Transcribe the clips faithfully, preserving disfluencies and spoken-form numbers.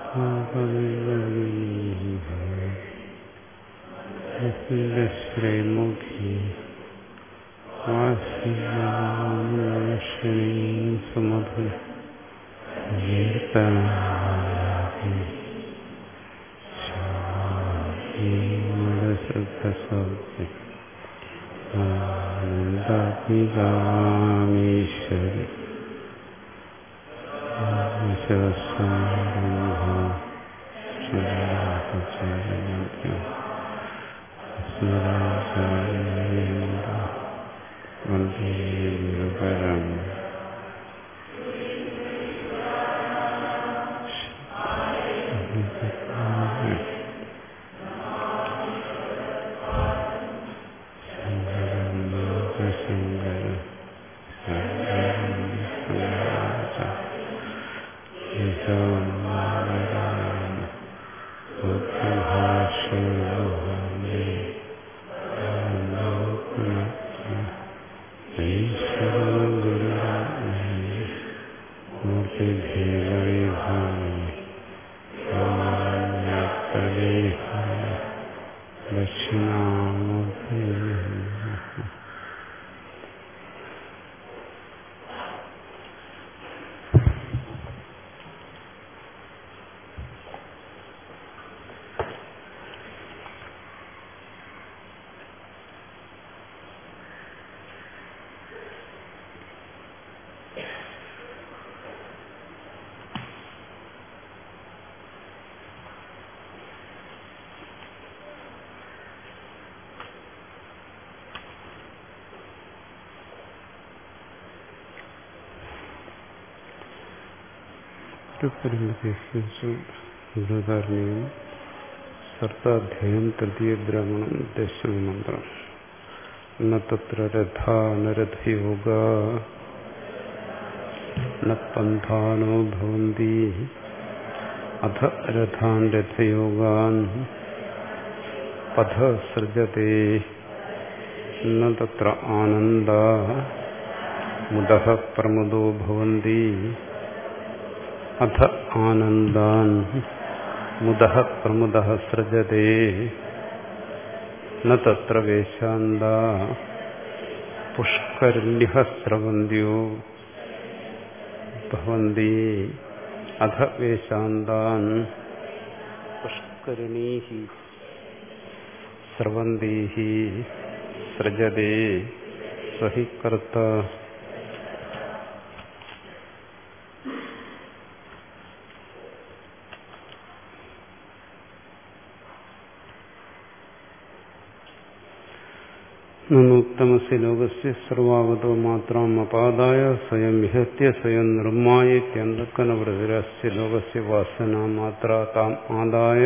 ശ്രീമുഖി സുമധു ആനന്ദീകാമീശ്വരി വന്ദേപരം ഗുരുധാരണയും സർത്താധ്യായം തൃതീയ ബ്രാഹ്മണം ദശമമന്ത്രം ന തത്ര രഥാ നരഥയോഗ ന പന്ഥാനോ ഭവന്തി അഥ രഥാൻ രഥയോഗാൻ പഥ സൃജതേ ന തത്ര ആനന്ദ മുദഃ പ്രമുദോ ഭവന്തി അഥ ആനന്ദാൻ മുദഃ പ്രമുദഃ സൃജതേ ന തത്ര വേശാന്താ പുഷ്കരിണ്യഃ സ്രവന്ത്യോ ഭവന്തി അഥ വേശാന്താൻ പുഷ്കരിണീഃ സ്രവന്തീഃ സൃജതേ സഹി കർത്ത. നൂത്തമസ്യ ലോകസ്യ സർവാവതോ മാത്രം അപാദായ സ്വയം വിഹത്യ സ്വയം നിർമ്മായേത്യന്തക്കനവൃതിരസ്യ ലോകസ്യ വാസന മാത്ര താം ആദായ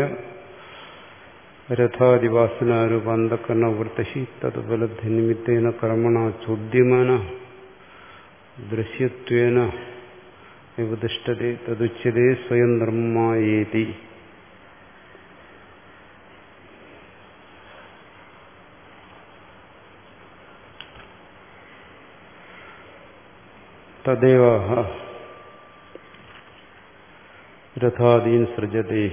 രഥാദിവാസനാരൂപാന്തക്കനവൃത്തി തതുപലബ്ധിനിമിത്തേന കർമ്മണ ചോദ്യമന ദൃശ്യത്വേന വിവതിഷ്ഠതേ തദുച്യതേ സ്വയം നിർമ്മായേതി. തദേവ രഥാദീൻ സൃജതേ.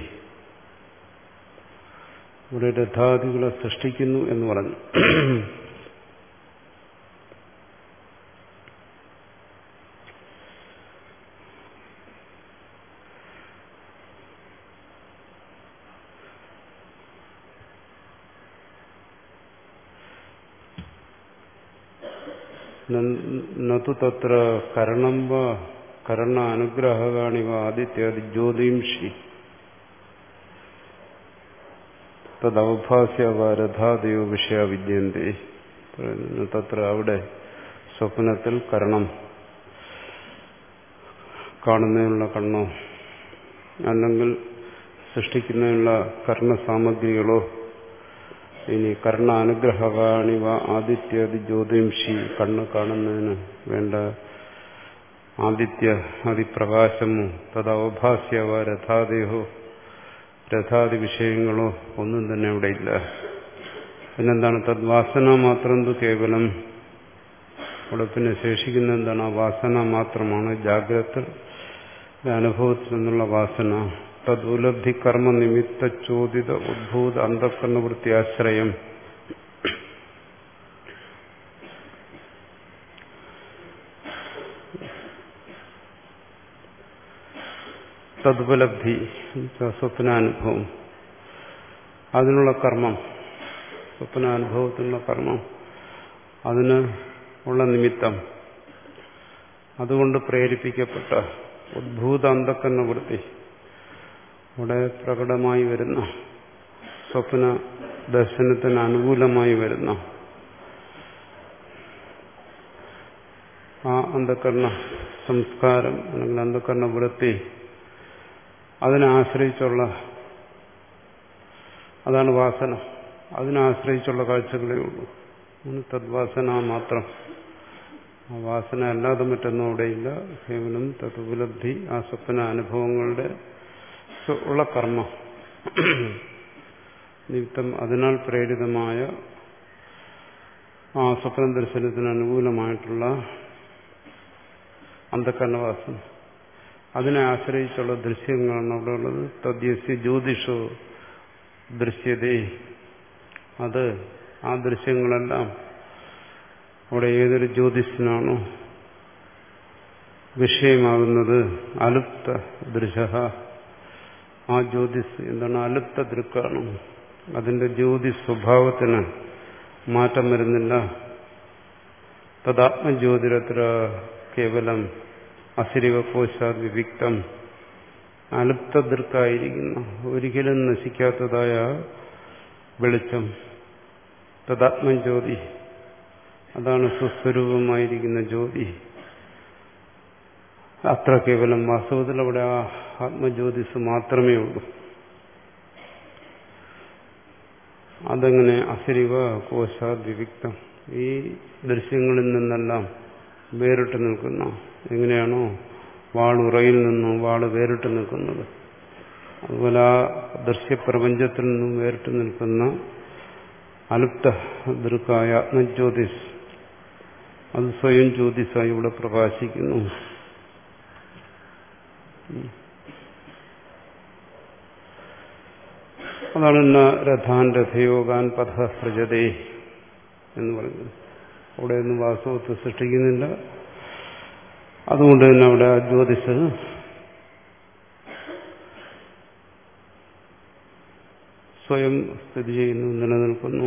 ഇവിടെ രഥാദികളെ സൃഷ്ടിക്കുന്നു എന്ന് പറഞ്ഞു. നതു തത്ര കരണം വാ കരണ അനുഗ്രഹകാണി വാ ആദിത്യാദി ജ്യോതിംഷി തദവഭാസ്യ വാ രഥാദയോ വിഷയ വിദ്യന്തി. തത്ര അവിടെ സ്വപ്നത്തിൽ കരണം കാണുന്നതിനുള്ള കണ്ണോ അല്ലെങ്കിൽ സൃഷ്ടിക്കുന്നതിനുള്ള കർണസാമഗ്രികളോ ഇനി കർണ അനുഗ്രഹകാണിവ ആദിത്യാദി ജ്യോതിംഷി കണ്ണ് കാണുന്നതിന് വേണ്ട ആദിത്യ അതിപ്രകാശമോ തദവഭാസ്യവ രഥാദേഹോ രഥാദി വിഷയങ്ങളോ ഒന്നും തന്നെ അവിടെ ഇല്ല. പിന്നെന്താണ് തദ്വാസന മാത്രം തു കേവലം. അവിടെ പിന്നെ ശേഷിക്കുന്ന എന്താണ്? ആ വാസന മാത്രമാണ്. ജാഗ്രത അനുഭവത്തിൽ നിന്നുള്ള വാസന. തദുലബ്ധി കർമ്മ നിമിത്ത ചോദിത ഉദ്ഭൂത അന്ധകരണവൃത്തി ആശ്രയം തദുപലബ്ധി സ്വപ്നാനുഭവം, അതിനുള്ള കർമ്മം, സ്വപ്നാനുഭവത്തിനുള്ള കർമ്മം, അതിന് ഉള്ള നിമിത്തം, അതുകൊണ്ട് പ്രേരിപ്പിക്കപ്പെട്ട ഉദ്ഭൂത അന്ധകരണവൃത്തി, അവിടെ പ്രകടമായി വരുന്ന സ്വപ്ന ദർശനത്തിന് അനുകൂലമായി വരുന്ന ആ അന്ധകരണ സംസ്കാരം അല്ലെങ്കിൽ അന്ധകരണവൃത്തി, അതിനെ ആശ്രയിച്ചുള്ള, അതാണ് വാസന, അതിനാശ്രയിച്ചുള്ള കാഴ്ചകളേ ഉള്ളൂ. തദ്വാസന മാത്രം, ആ വാസന അല്ലാതെ മറ്റൊന്നും അവിടെയില്ല. കേവലം തതുപലബ്ധി, ആ സ്വപ്ന അനുഭവങ്ങളുടെ ഉള്ള കർമ്മം നിമിത്തം അതിനാൽ പ്രേരിതമായ ആ സ്വപ്ന ദർശനത്തിന് അനുകൂലമായിട്ടുള്ള അന്ധകരണവാസന, അതിനെ ആശ്രയിച്ചുള്ള ദൃശ്യങ്ങളാണ് അവിടെ ഉള്ളത്. തദ്യസ്യ ജ്യോതിഷോ ദൃശ്യതേ, അത് ആ ദൃശ്യങ്ങളെല്ലാം അവിടെ ഏതൊരു ജ്യോതിഷനാണോ വിഷയമാകുന്നത്, അലുപ്ത ദൃശ, ആ ജ്യോതിസ് എന്താണ്? അലുപ്ത ദൃക്കാണ്. അതിന്റെ ജ്യോതി സ്വഭാവത്തിന് മാറ്റം വരുന്നില്ല. തദാത്മജ്യോതിരത്ര കേവലം അസിരിവകോശാത് വിവിക്തം, അലുപ്ത ദൃക്കായിരിക്കുന്ന, ഒരിക്കലും നശിക്കാത്തതായ വെളിച്ചം, തദാത്മജ്യോതി, അതാണ് സ്വസ്വരൂപമായിരിക്കുന്ന ജ്യോതി. അത്ര കേവലം, വാസ്തവത്തിൽ അവിടെ ആ ആത്മജ്യോതിസ് മാത്രമേ ഉള്ളൂ. അതെങ്ങനെ? അസിരിവ കോശാത് വിവിക്തം, ഈ ദൃശ്യങ്ങളിൽ നിന്നെല്ലാം വേറിട്ട് നിൽക്കുന്ന, എങ്ങനെയാണോ വാളുറയിൽ നിന്നും വാള് വേറിട്ട് നിൽക്കുന്നത്, അതുപോലെ ആ ദൃശ്യപ്രപഞ്ചത്തിൽ നിന്നും വേറിട്ട് നിൽക്കുന്ന അലുപ്ത ദൃക്കായ ആത്മജ്യോതിസ്, അത് സ്വയം ജ്യോതിസായി ഇവിടെ പ്രകാശിക്കുന്നു. അതാണ് രഥാൻ രഥയോഗാൻ പഥ സൃജതേ എന്ന് പറയുന്നത്. അവിടെ ഒന്നും വാസ്തവത്തെ സൃഷ്ടിക്കുന്നില്ല. അതുകൊണ്ട് തന്നെ അവിടെ ആ ജ്യോതിസ് സ്വയം സ്ഥിതി ചെയ്യുന്നു, നിലനിൽക്കുന്നു.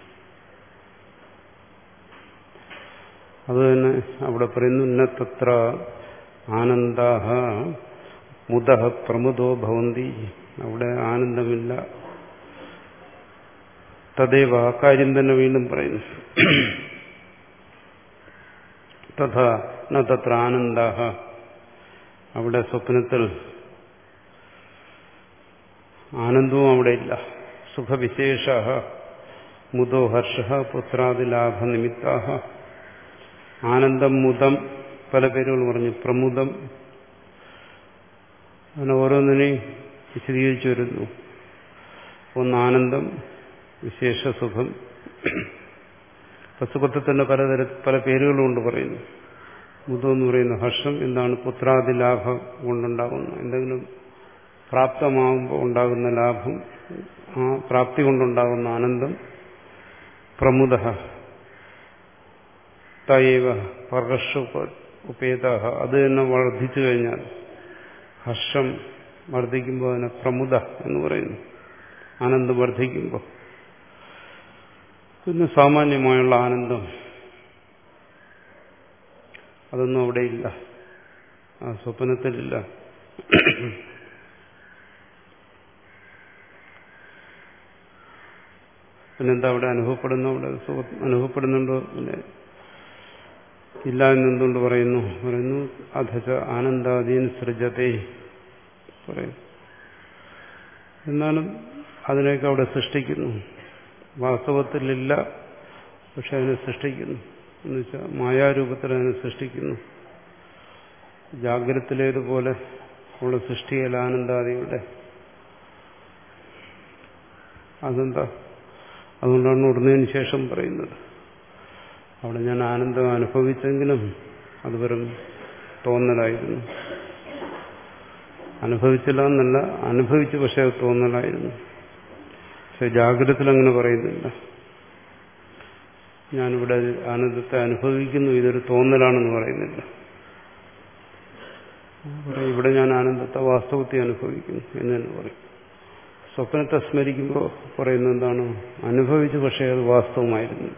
അത് തന്നെ അവിടെ പറയുന്നു, നത്ര ആനന്ദാഹ മുദഃ പ്രമുദോ ഭവന്തി, അവിടെ ആനന്ദമില്ല. തദേവ, ആ കാര്യം തന്നെ വീണ്ടും പറയുന്നു. തഥാ ന തത്ര ആനന്ദാഹ, അവിടെ സ്വപ്നത്തിൽ ആനന്ദവും അവിടെ ഇല്ല. സുഖവിശേഷ മുദോ ഹർഷ പുത്രാദിലാഭ നിമിത്താഹ, ആനന്ദം, മുദം, പല പേരുകൾ പറഞ്ഞു. പ്രമുദം, അങ്ങനെ ഓരോന്നിനെയും വിശദീകരിച്ചു വരുന്നു. ഒന്ന് ആനന്ദം, വിശേഷ സുഖം. സുഖത്തിൽ തന്നെ പലതര പല പേരുകളും കൊണ്ട് പറയുന്നു. മുദം എന്ന് പറയുന്ന ഹർഷം, എന്താണ്? പുത്രാദിലാഭം കൊണ്ടുണ്ടാകുന്ന, എന്തെങ്കിലും പ്രാപ്തമാകുമ്പോൾ ഉണ്ടാകുന്ന ലാഭം, ആ പ്രാപ്തി കൊണ്ടുണ്ടാകുന്ന ആനന്ദം. പ്രമുദ തൈവ പർഹർഷ ഉപേത, അത് തന്നെ വർദ്ധിച്ചു കഴിഞ്ഞാൽ, ഹർഷം വർദ്ധിക്കുമ്പോൾ അതിനെ പ്രമുദ എന്ന് പറയുന്നു. ആനന്ദം വർദ്ധിക്കുമ്പോൾ. പിന്നെ സാമാന്യമായുള്ള ആനന്ദം, അതൊന്നും അവിടെയില്ല, ആ സ്വപ്നത്തിലില്ല. പിന്നെന്താ അവിടെ അനുഭവപ്പെടുന്നു? അവിടെ അനുഭവപ്പെടുന്നുണ്ടോ? പിന്നെ ഇല്ല എന്നെന്തുകൊണ്ട് പറയുന്നു? പറയുന്നു അധച ആനന്ദാദീൻ സൃജതേ പറയുന്നു. എന്നാലും അതിനെയൊക്കെ അവിടെ സൃഷ്ടിക്കുന്നു. വാസ്തവത്തിലില്ല, പക്ഷെ അതിനെ സൃഷ്ടിക്കുന്നു. എന്നുവെച്ചാൽ മായാരൂപത്തിൽ അതിനെ സൃഷ്ടിക്കുന്നു. ജാഗ്രതത്തിലേതുപോലെ ഉള്ള സൃഷ്ടിയല്ല ആനന്ദാദികളുടെ. അതെന്താ? അതുകൊണ്ടാണ് ഉടനതിന് ശേഷം പറയുന്നത്, അവിടെ ഞാൻ ആനന്ദം അനുഭവിച്ചെങ്കിലും അത് വെറും തോന്നലായിരുന്നു. അനുഭവിച്ചില്ല എന്നല്ല, അനുഭവിച്ചു, പക്ഷെ അത് തോന്നലായിരുന്നു. പക്ഷെ ജാഗ്രതത്തിൽ അങ്ങനെ പറയുന്നില്ല. ഞാനിവിടെ ആനന്ദത്തെ അനുഭവിക്കുന്നു, ഇതൊരു തോന്നലാണെന്ന് പറയുന്നില്ല. ഇവിടെ ഞാൻ ആനന്ദത്തെ വാസ്തവത്തിൽ അനുഭവിക്കുന്നു എന്ന് തന്നെ പറയും. സ്വപ്നത്തെ സ്മരിക്കുമ്പോൾ പറയുന്നത് എന്താണ്? അനുഭവിച്ചു, പക്ഷേ അത് വാസ്തവമായിരുന്നു.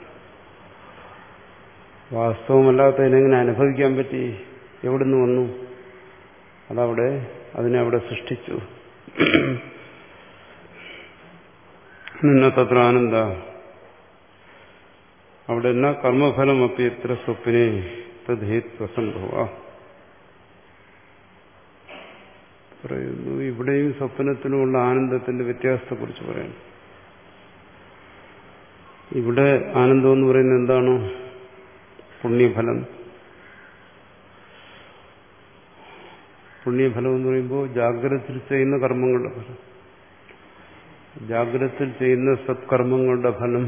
വാസ്തവമല്ലാത്തതിനെങ്ങനെ അനുഭവിക്കാൻ പറ്റി? എവിടുന്ന് വന്നു? അതവിടെ, അതിനെ അവിടെ സൃഷ്ടിച്ചു. നിന്ന തത്ര ആനന്ദ, അവിടെ എന്നാ കർമ്മഫലം അപ്പി എത്ര സ്വപ്നെ തദ്ഹേത്വസംഭവ പറയുന്നു. ഇവിടെയും സ്വപ്നത്തിനുമുള്ള ആനന്ദത്തിന്റെ വ്യത്യാസത്തെക്കുറിച്ച് പറയുന്നു. ഇവിടെ ആനന്ദം എന്ന് പറയുന്നത് എന്താണ്? പുണ്യഫലം. പുണ്യഫലം എന്ന് പറയുമ്പോൾ ജാഗ്രതത്തിൽ ചെയ്യുന്ന കർമ്മങ്ങളുടെ ഫലം. ജാഗ്രതത്തിൽ ചെയ്യുന്ന സത്കർമ്മങ്ങളുടെ ഫലം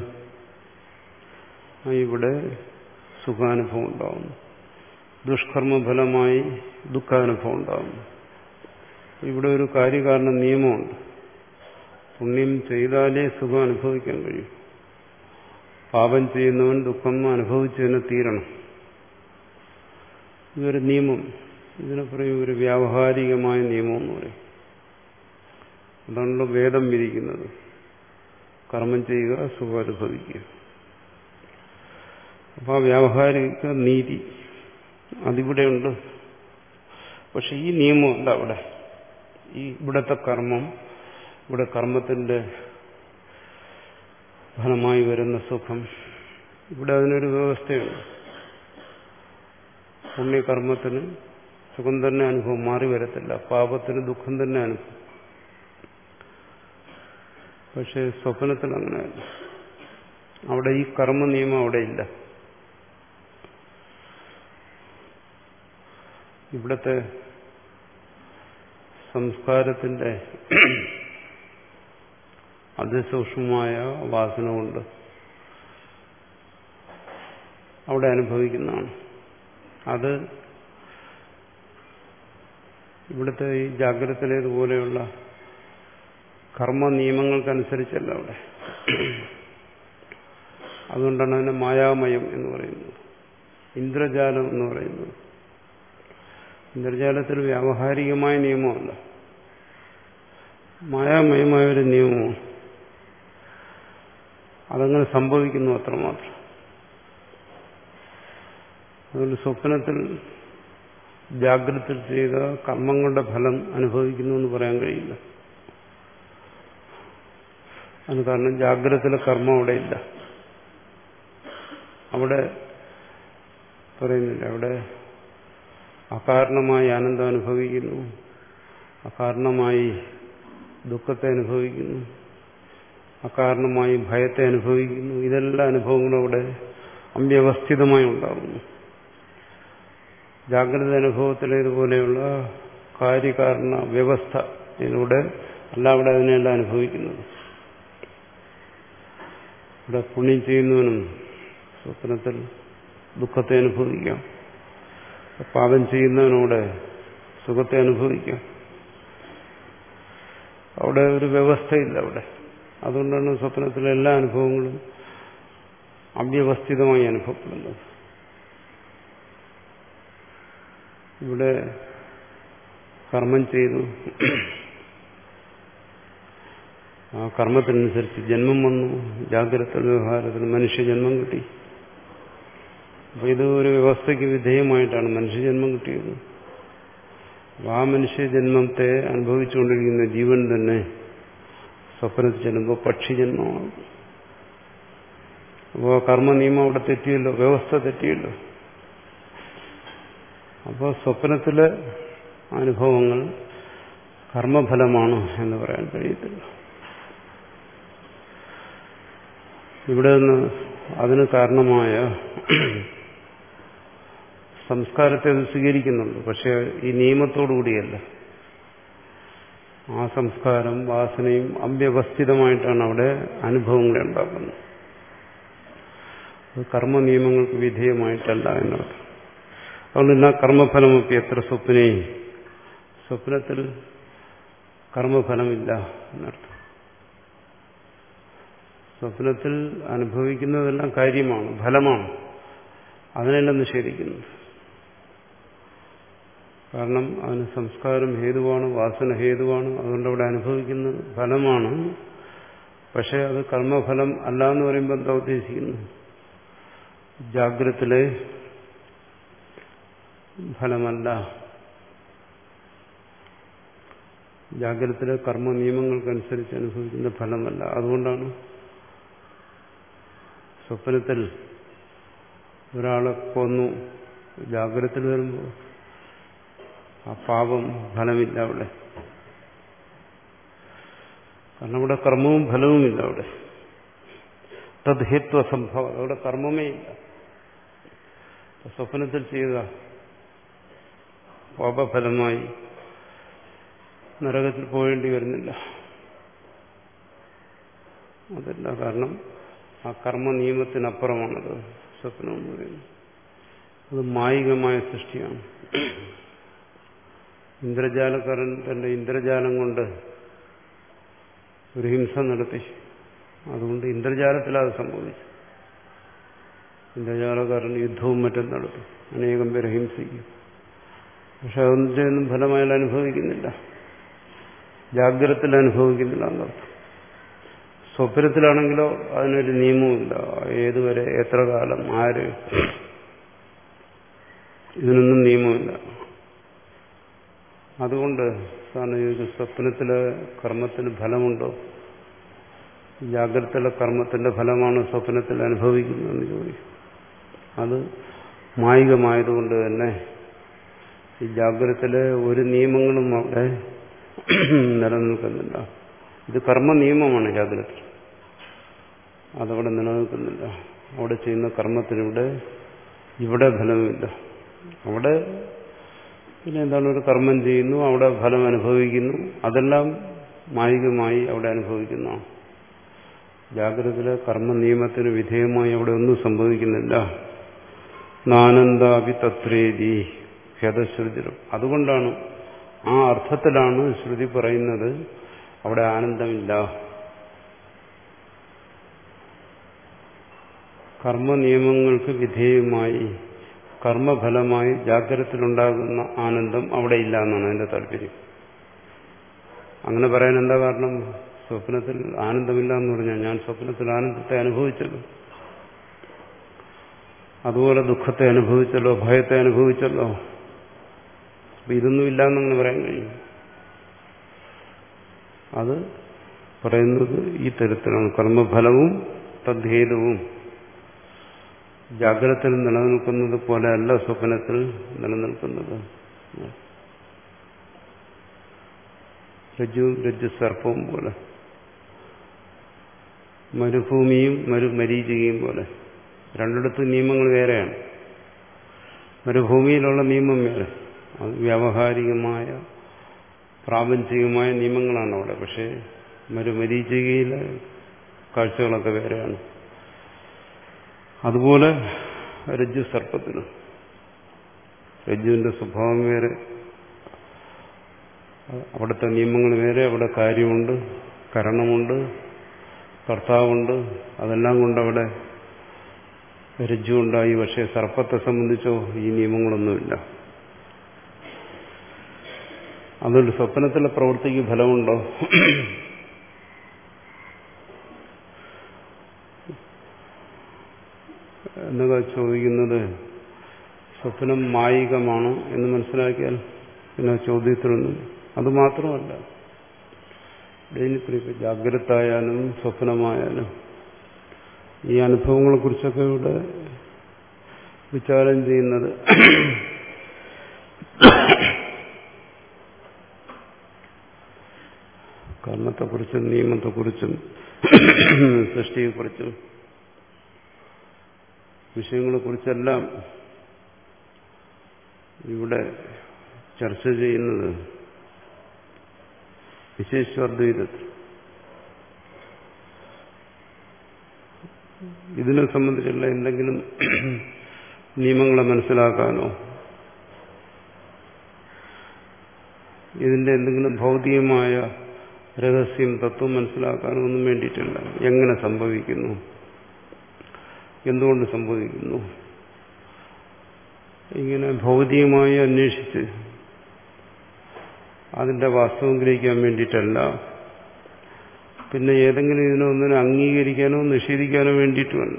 ഇവിടെ സുഖാനുഭവം ഉണ്ടാവുന്നു. ദുഷ്കർമ്മഫലമായി ദുഃഖാനുഭവം ഉണ്ടാവുന്നു. ഇവിടെ ഒരു കാര്യകാരണ നിയമമുണ്ട്. പുണ്യം ചെയ്താലേ സുഖം അനുഭവിക്കാൻ കഴിയും. പാപം ചെയ്യുന്നവൻ ദുഃഖം അനുഭവിച്ചു തന്നെ തീരണം. ഇതൊരു നിയമം. ഇതിനെ പറയും ഒരു വ്യാവഹാരികമായ നിയമം എന്ന് പറയും. അതാണല്ലോ വേദം വിധിക്കുന്നത്. കർമ്മം ചെയ്യുക, സുഖം അനുഭവിക്കുക. അപ്പോൾ ആ വ്യാവഹാരിക നീതി അതിവിടെയുണ്ട്. പക്ഷെ ഈ നിയമമല്ല അവിടെ. ഈ ഇവിടുത്തെ കർമ്മം, ഇവിടെ കർമ്മത്തിന്റെ ഫലമായി വരുന്ന സുഖം, ഇവിടെ അതിനൊരു വ്യവസ്ഥയുണ്ട്. പുണ്യകർമ്മത്തിന് സുഖം തന്നെ അനുഭവം, മാറി വരത്തില്ല. പാപത്തിന് ദുഃഖം തന്നെ അനുഭവം. പക്ഷെ സ്വപ്നത്തിൽ അങ്ങനെയല്ല. അവിടെ ഈ കർമ്മ നിയമം അവിടെ ഇല്ല. ഇവിടുത്തെ സംസ്കാരത്തിന്റെ അതിസൂക്ഷ്മമായ വാസന കൊണ്ട് അവിടെ അനുഭവിക്കുന്നതാണ്. അത് ഇവിടുത്തെ ഈ ജാഗ്രതയിലേതുപോലെയുള്ള കർമ്മ നിയമങ്ങൾക്കനുസരിച്ചല്ല അവിടെ. അതുകൊണ്ടാണ് അതിനെ മായാമയം എന്ന് പറയുന്നത്, ഇന്ദ്രജാലം എന്ന് പറയുന്നത്. ഇന്ദ്രജാലത്തിൽ വ്യാവഹാരികമായ നിയമമല്ല, മായാമയമായ ഒരു നിയമമാണ്. അതങ്ങനെ സംഭവിക്കുന്നു, അത്രമാത്രം. അതുകൊണ്ട് സ്വപ്നത്തിൽ ജാഗ്രതയിൽ ചെയ്ത കർമ്മങ്ങളുടെ ഫലം അനുഭവിക്കുന്നു എന്ന് പറയാൻ കഴിയില്ല. അതിന് കാരണം ജാഗ്രതയിലെ കർമ്മം അവിടെ ഇല്ല. അവിടെ പറയുന്നില്ല. അവിടെ അകാരണമായി ആനന്ദം അനുഭവിക്കുന്നു, അകാരണമായി ദുഃഖത്തെ അനുഭവിക്കുന്നു, അകാരണമായി ഭയത്തെ അനുഭവിക്കുന്നു. ഇതെല്ലാം അനുഭവങ്ങളും അവിടെ അവ്യവസ്ഥിതമായി ഉണ്ടാകുന്നു. ജാഗ്രത അനുഭവത്തിലേതുപോലെയുള്ള കാര്യകാരണ വ്യവസ്ഥ ഇതിലൂടെ അല്ല അവിടെ അതിനെല്ലാം അനുഭവിക്കുന്നത്. ഇവിടെ പുണ്യം ചെയ്യുന്നവനും സ്വപ്നത്തിൽ ദുഃഖത്തെ അനുഭവിക്കാം, പാപം ചെയ്യുന്നവനോടെ സുഖത്തെ അനുഭവിക്കാം. അവിടെ ഒരു വ്യവസ്ഥയില്ല അവിടെ. അതുകൊണ്ടാണ് സ്വപ്നത്തിലെ എല്ലാ അനുഭവങ്ങളും അവ്യവസ്ഥിതമായി അനുഭവപ്പെടുന്നത്. ഇവിടെ കർമ്മം ചെയ്തു, ആ കർമ്മത്തിനനുസരിച്ച് ജന്മം വന്നു. ജാഗ്രത വ്യവഹാരത്തിന് മനുഷ്യജന്മം കിട്ടി. അപ്പൊ ഇത് ഒരു വ്യവസ്ഥയ്ക്ക് വിധേയമായിട്ടാണ് മനുഷ്യജന്മം കിട്ടിയത്. ആ മനുഷ്യജന്മത്തെ അനുഭവിച്ചുകൊണ്ടിരിക്കുന്ന ജീവൻ തന്നെ സ്വപ്നത്തിൽ ചെല്ലുമ്പോൾ പക്ഷിജന്മമാണ്. അപ്പോൾ കർമ്മ നിയമം അവിടെ തെറ്റിയല്ലോ, വ്യവസ്ഥ തെറ്റിയല്ലോ. അപ്പോൾ സ്വപ്നത്തിലെ അനുഭവങ്ങൾ കർമ്മഫലമാണ് എന്ന് പറയാൻ കഴിയത്തില്ല. ഇവിടെ നിന്ന് അതിന് കാരണമായ സംസ്കാരത്തെ അത് സ്വീകരിക്കുന്നുണ്ട്. പക്ഷെ ഈ നിയമത്തോടുകൂടിയല്ല. ആ സംസ്കാരം വാസനയും അവ്യവസ്ഥിതമായിട്ടാണ് അവിടെ അനുഭവങ്ങളെ ഉണ്ടാക്കുന്നത്. അത് കർമ്മ നിയമങ്ങൾക്ക് വിധേയമായിട്ടല്ല എന്നർത്ഥം. അതുകൊണ്ട് എന്നാ കർമ്മഫലമൊക്കെ എത്ര സ്വപ്നേ, സ്വപ്നത്തിൽ കർമ്മഫലമില്ല എന്നർത്ഥം. സ്വപ്നത്തിൽ അനുഭവിക്കുന്നതെല്ലാം കാര്യമാണ്, ഫലമാണ്. അതിനെല്ലാം നിഷേധിക്കുന്നു. കാരണം അതിന് സംസ്കാരം ഹേതുവാണ്, വാസന ഹേതുവാണ്. അതുകൊണ്ട് അവിടെ അനുഭവിക്കുന്നത് ഫലമാണ്. പക്ഷെ അത് കർമ്മഫലം അല്ല എന്ന് പറയുമ്പോൾ എന്താ ഉദ്ദേശിക്കുന്നു? ജാഗ്രത്തിലെ ഫലമല്ല, ജാഗ്രത്തിലെ കർമ്മ നിയമങ്ങൾക്കനുസരിച്ച് അനുഭവിക്കുന്ന ഫലമല്ല. അതുകൊണ്ടാണ് സ്വപ്നത്തിൽ ഒരാളെ കൊന്നു ജാഗ്രതയിൽ വരുമ്പോൾ ആ പാപം ഫലമില്ല അവിടെ. കാരണം അവിടെ കർമ്മവും ഫലവുമില്ല. അവിടെ തദ്ഹേത്വ സംഭവം, അവിടെ കർമ്മമേ ഇല്ല. സ്വപ്നത്തിൽ ചെയ്ത പാപഫലമായി നരകത്തിൽ പോകേണ്ടി വരുന്നില്ല. അതല്ല, കാരണം ആ കർമ്മ നിയമത്തിനപ്പുറമാണത് സ്വപ്നം എന്ന് പറയുന്നത്. അത് മായികമായ സൃഷ്ടിയാണ്. ഇന്ദ്രജാലക്കാരൻ തന്റെ ഇന്ദ്രജാലം കൊണ്ട് ഒരു ഹിംസ നടത്തി. അതുകൊണ്ട് ഇന്ദ്രജാലത്തിലത് സംഭവിച്ചു. ഇന്ദ്രജാലക്കാരൻ യുദ്ധവും മറ്റും നടത്തും, അനേകം പേരെ ഹിംസിക്കും. പക്ഷെ അതൊന്നും ഫലമായി അനുഭവിക്കുന്നില്ല, ജാഗ്രതത്തിൽ അനുഭവിക്കുന്നില്ല എന്നർത്ഥം. സ്വപ്നത്തിലാണെങ്കിലോ അതിനൊരു നിയമവുമില്ല. ഏതുവരെ, എത്ര കാലം, ആര്, ഇതിനൊന്നും നിയമമില്ല. അതുകൊണ്ട് സാറിന് ചോദിച്ചു, സ്വപ്നത്തിലെ കർമ്മത്തിന് ഫലമുണ്ടോ? ജാഗ്രതയിലെ കർമ്മത്തിന്റെ ഫലമാണ് സ്വപ്നത്തിൽ അനുഭവിക്കുന്നതെന്ന് ചോദിക്കും. അത് മായികമായതുകൊണ്ട് തന്നെ ഈ ജാഗ്രതയിലെ ഒരു നിയമങ്ങളും അവിടെ നിലനിൽക്കുന്നില്ല. ഇത് കർമ്മ നിയമമാണ് ജാഗ്രത, അതവിടെ നിലനിൽക്കുന്നില്ല. അവിടെ ചെയ്യുന്ന കർമ്മത്തിനിവിടെ ഇവിടെ ഫലമില്ല. അവിടെ പിന്നെ എന്താണ്, ഒരു കർമ്മം ചെയ്യുന്നു, അവിടെ ഫലം അനുഭവിക്കുന്നു, അതെല്ലാം മായികമായി അവിടെ അനുഭവിക്കുന്നതാണ്. ജാഗ്രതയിലെ കർമ്മ നിയമത്തിന് വിധേയമായി അവിടെ ഒന്നും സംഭവിക്കുന്നില്ല. നാനന്ദാപി തത്രേതി ഹ്യതശ്രുതിരും. അതുകൊണ്ടാണ്, ആ അർത്ഥത്തിലാണ് ശ്രുതി പറയുന്നത് അവിടെ ആനന്ദമില്ല. കർമ്മ നിയമങ്ങൾക്ക് വിധേയമായി കർമ്മഫലമായി ജാഗ്രതത്തിലുണ്ടാകുന്ന ആനന്ദം അവിടെ ഇല്ല എന്നാണ് അതിന്റെ താല്പര്യം. അങ്ങനെ പറയാൻ എന്താ കാരണം? സ്വപ്നത്തിൽ ആനന്ദമില്ല എന്ന് പറഞ്ഞാൽ ഞാൻ സ്വപ്നത്തിൽ ആനന്ദത്തെ അനുഭവിച്ചല്ലോ, അതുപോലെ ദുഃഖത്തെ അനുഭവിച്ചല്ലോ, ഭയത്തെ അനുഭവിച്ചല്ലോ. അപ്പൊ ഇതൊന്നും ഇല്ല എന്നങ്ങനെ പറയാൻ കഴിയും. അത് പറയുന്നത് ഈ തരത്തിലാണ്. കർമ്മഫലവും തദ്ഹേതുവും ജാഗ്രതയിൽ നിലനിൽക്കുന്നത് പോലെ അല്ല സ്വപ്നത്തിൽ നിലനിൽക്കുന്നത്. രജ്ജു രജ്ജു സർപ്പവും പോലെ, മരുഭൂമിയും മരുമരീചികയും പോലെ. രണ്ടിടത്തും നിയമങ്ങൾ വേറെയാണ്. മരുഭൂമിയിലുള്ള നിയമം വേറെ, അത് വ്യാവഹാരികമായ പ്രാപഞ്ചികമായ നിയമങ്ങളാണ് അവിടെ. പക്ഷേ മരുമരീചികയിലെ കാഴ്ചകളൊക്കെ വേറെയാണ്. അതുപോലെ രജ്ജു സർപ്പത്തിനും രജ്ജുവിന്റെ സ്വഭാവം വേറെ, അവിടുത്തെ നിയമങ്ങൾ വേറെ. അവിടെ കാര്യമുണ്ട്, കരണമുണ്ട്, കർത്താവുണ്ട്. അതെല്ലാം കൊണ്ടവിടെ രജ്ജു ഉണ്ടായി. പക്ഷേ സർപ്പത്തെ സംബന്ധിച്ചോ ഈ നിയമങ്ങളൊന്നുമില്ല. അതുകൊണ്ട് സ്വപ്നത്തിലെ പ്രവൃത്തിക്ക് ഫലമുണ്ടോ? എന്നൊക്കെ ചോദിക്കുന്നത് സ്വപ്നം മായികമാണ് എന്ന് മനസ്സിലാക്കിയാൽ പിന്നെ ചോദ്യത്തിലൊന്നും. അതുമാത്രമല്ല, ഇനിയിപ്പോൾ ജാഗ്രത ആയാലും സ്വപ്നമായാലും ഈ അനുഭവങ്ങളെക്കുറിച്ചൊക്കെ ഇവിടെ വിചാരം ചെയ്യുന്നത് കർമ്മത്തെക്കുറിച്ചും നിയമത്തെക്കുറിച്ചും സൃഷ്ടിയെക്കുറിച്ചും വിഷയങ്ങളെക്കുറിച്ചെല്ലാം ഇവിടെ ചർച്ച ചെയ്യുന്നത് വിശേഷാദ്വൈതത്തിൽ. ഇതിനെ സംബന്ധിച്ചുള്ള എന്തെങ്കിലും നിയമങ്ങളെ മനസ്സിലാക്കാനോ ഇതിന്റെ എന്തെങ്കിലും ഭൗതികമായ രഹസ്യം തത്വം മനസ്സിലാക്കാനൊന്നും വേണ്ടിയിട്ടില്ല. എങ്ങനെ സംഭവിക്കുന്നു, എന്തുകൊണ്ട് സംഭവിക്കുന്നു, ഇങ്ങനെ ഭൗതികമായി അന്വേഷിച്ച് അതിന്റെ വാസ്തവം ഗ്രഹിക്കാൻ വേണ്ടിയിട്ടല്ല, പിന്നെ ഏതെങ്കിലും ഇതിനൊന്നിനെ അംഗീകരിക്കാനോ നിഷേധിക്കാനോ വേണ്ടിയിട്ടുമല്ല.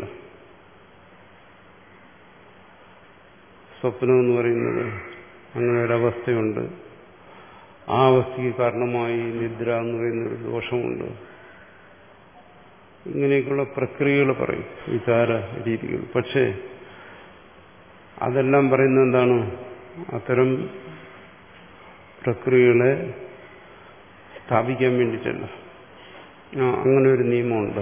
സ്വപ്നം എന്ന് പറയുന്നത് അങ്ങനെ ഒരവസ്ഥയുണ്ട്, ആ അവസ്ഥയ്ക്ക് കാരണമായി നിദ്ര എന്ന് പറയുന്നൊരു ദോഷമുണ്ട്. ഇങ്ങനെയൊക്കെയുള്ള പ്രക്രിയകൾ പറയും, വിചാര രീതികൾ. പക്ഷേ അതെല്ലാം പറയുന്നത് എന്താണ്? അത്തരം പ്രക്രിയകളെ സ്ഥാപിക്കാൻ വേണ്ടിയിട്ടല്ല. അങ്ങനെ ഒരു നിയമമുണ്ട്.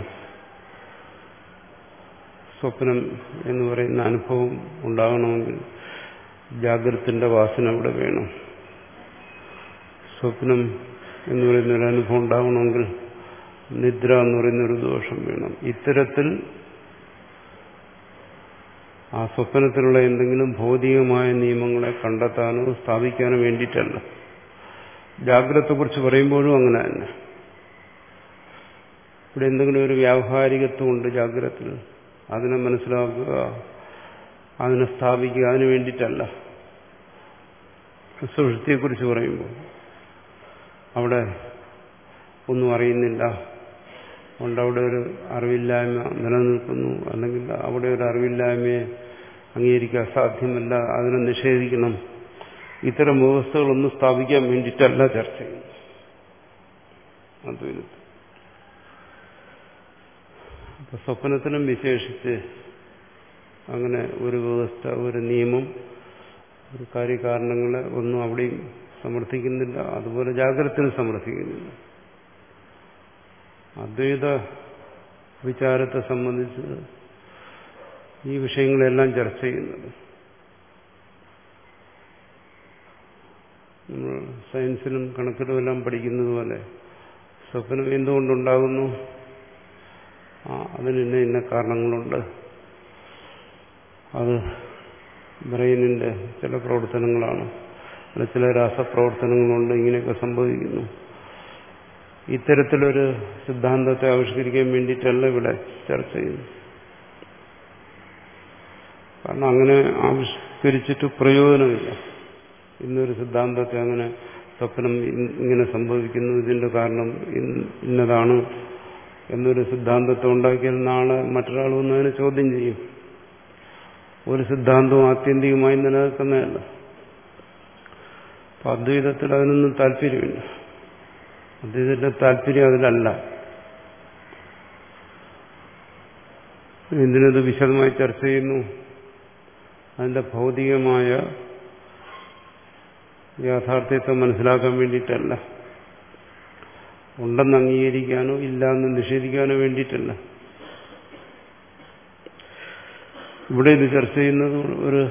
സ്വപ്നം എന്ന് പറയുന്ന അനുഭവം ഉണ്ടാകണമെങ്കിൽ ജാഗ്രത്തിന്റെ വാസന അവിടെ വേണം. സ്വപ്നം എന്ന് പറയുന്ന ഒരു അനുഭവം ഉണ്ടാകണമെങ്കിൽ നിദ്ര എന്ന് പറയുന്ന ഒരു ദോഷം വേണം. ഇത്തരത്തിൽ ആ സ്വപ്നത്തിലുള്ള എന്തെങ്കിലും ഭൗതികമായ നിയമങ്ങളെ കണ്ടെത്താനോ സ്ഥാപിക്കാനോ വേണ്ടിയിട്ടല്ല. ജാഗ്രതയെക്കുറിച്ച് പറയുമ്പോഴും അങ്ങനെ തന്നെ. ഇവിടെ എന്തെങ്കിലും ഒരു വ്യാവഹാരികത്വമുണ്ട് ജാഗ്രതത്തിൽ, അതിനെ മനസ്സിലാക്കുക, അതിനെ സ്ഥാപിക്കുക, അതിനു വേണ്ടിയിട്ടല്ല. സുഷുപ്തിയെക്കുറിച്ച് പറയുമ്പോൾ അവിടെ ഒന്നും അറിയുന്നില്ല, അതുകൊണ്ട് അവിടെ ഒരു അറിവില്ലായ്മ നിലനിൽക്കുന്നു, അല്ലെങ്കിൽ അവിടെ ഒരു അറിവില്ലായ്മയെ അംഗീകരിക്കാൻ സാധ്യമല്ല, അതിനെ നിഷേധിക്കണം. ഇത്തരം വ്യവസ്ഥകളൊന്നും സ്ഥാപിക്കാൻ വേണ്ടിയിട്ടല്ല ചർച്ച ചെയ്യുന്നത്. അദ്വൈതത്തിൽ അപ്പൊ സ്വപ്നത്തിനും വിശേഷിച്ച് അങ്ങനെ ഒരു വ്യവസ്ഥ, ഒരു നിയമം, ഒരു കാര്യകാരണങ്ങളെ ഒന്നും അവിടെയും സമർത്ഥിക്കുന്നില്ല. അതുപോലെ ജാഗ്രതത്തിന് സമർത്ഥിക്കുന്നില്ല. അദ്വൈത വിചാരത്തെ സംബന്ധിച്ച് ഈ വിഷയങ്ങളെല്ലാം ചർച്ച ചെയ്യുന്നത് നമ്മൾ സയൻസിലും കണക്കിലും എല്ലാം പഠിക്കുന്നത് പോലെ സ്വപ്നം എന്തുകൊണ്ടുണ്ടാകുന്നു, ആ അതിന് ഇന്ന ഇന്ന കാരണങ്ങളുണ്ട്, അത് ബ്രെയിനിന്റെ ചില പ്രവർത്തനങ്ങളാണ്, അല്ല ചില രാസപ്രവർത്തനങ്ങളുണ്ട്, ഇങ്ങനെയൊക്കെ സംഭവിക്കുന്നു. ഇത്തരത്തിലൊരു സിദ്ധാന്തത്തെ ആവിഷ്കരിക്കാൻ വേണ്ടിയിട്ടല്ല ഇവിടെ ചർച്ച ചെയ്യുന്നു. കാരണം അങ്ങനെ ആവിഷ്കരിച്ചിട്ട് പ്രയോജനമില്ല. ഇന്നൊരു സിദ്ധാന്തത്തെ അങ്ങനെ സ്വപ്നം ഇങ്ങനെ സംഭവിക്കുന്നു, ഇതിന്റെ കാരണം ഇന്നതാണ് എന്നൊരു സിദ്ധാന്തത്തെ ഉണ്ടാക്കിയാൽ നാളെ മറ്റൊരാൾ വന്ന് അതിനെ ചോദ്യം ചെയ്യും. ഒരു സിദ്ധാന്തവും ആത്യന്തികമായി നിലനിൽക്കുന്നതല്ല. അപ്പൊ അദ്വൈതത്തിൽ അതിനൊന്നും താല്പര്യമില്ല. അദ്വൈതത്തിന്റെ താല്പര്യം അതിലല്ല. എന്തിനത് വിശദമായി ചർച്ച ചെയ്യുന്നു? അതിന്റെ ഭൗതികമായ യാഥാർത്ഥ്യത്തെ മനസ്സിലാക്കാൻ വേണ്ടിയിട്ടല്ല, ഉണ്ടെന്ന് അംഗീകരിക്കാനോ ഇല്ല എന്ന് നിഷേധിക്കാനോ വേണ്ടിയിട്ടല്ല. ഇവിടെ ഇത് ചർച്ച ചെയ്യുന്നത് ഒരു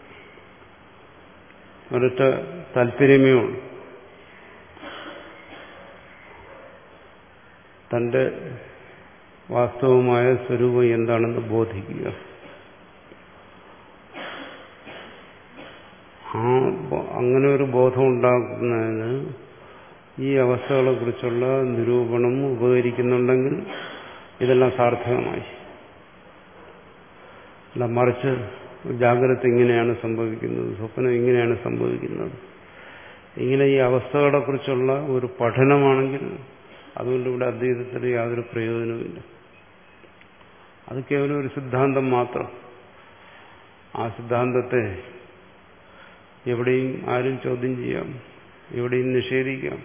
ഒരൊറ്റ താല്പര്യമേ ഉള്ളൂ. തന്റെ വാസ്തവമായ സ്വരൂപം എന്താണെന്ന് ബോധിക്കുക. ആ അങ്ങനെ ഒരു ബോധം ഉണ്ടാക്കുന്നതിന് ഈ അവസ്ഥകളെ കുറിച്ചുള്ള നിരൂപണം ഉപകരിക്കുന്നുണ്ടെങ്കിൽ ഇതെല്ലാം സാർത്ഥകമായി. അല്ല മറിച്ച് ജാഗ്രത ഇങ്ങനെയാണ് സംഭവിക്കുന്നത്, സ്വപ്നം ഇങ്ങനെയാണ് സംഭവിക്കുന്നത്, ഇങ്ങനെ ഈ അവസ്ഥകളെ കുറിച്ചുള്ള ഒരു പഠനമാണെങ്കിൽ അതുകൊണ്ട് ഇവിടെ അദ്വൈതത്തിന് യാതൊരു പ്രയോജനവുമില്ല. അത് കേവലം ഒരു സിദ്ധാന്തം മാത്രം. ആ സിദ്ധാന്തത്തെ എവിടെയും ആരും ചോദ്യം ചെയ്യാം, എവിടെയും നിഷേധിക്കാം.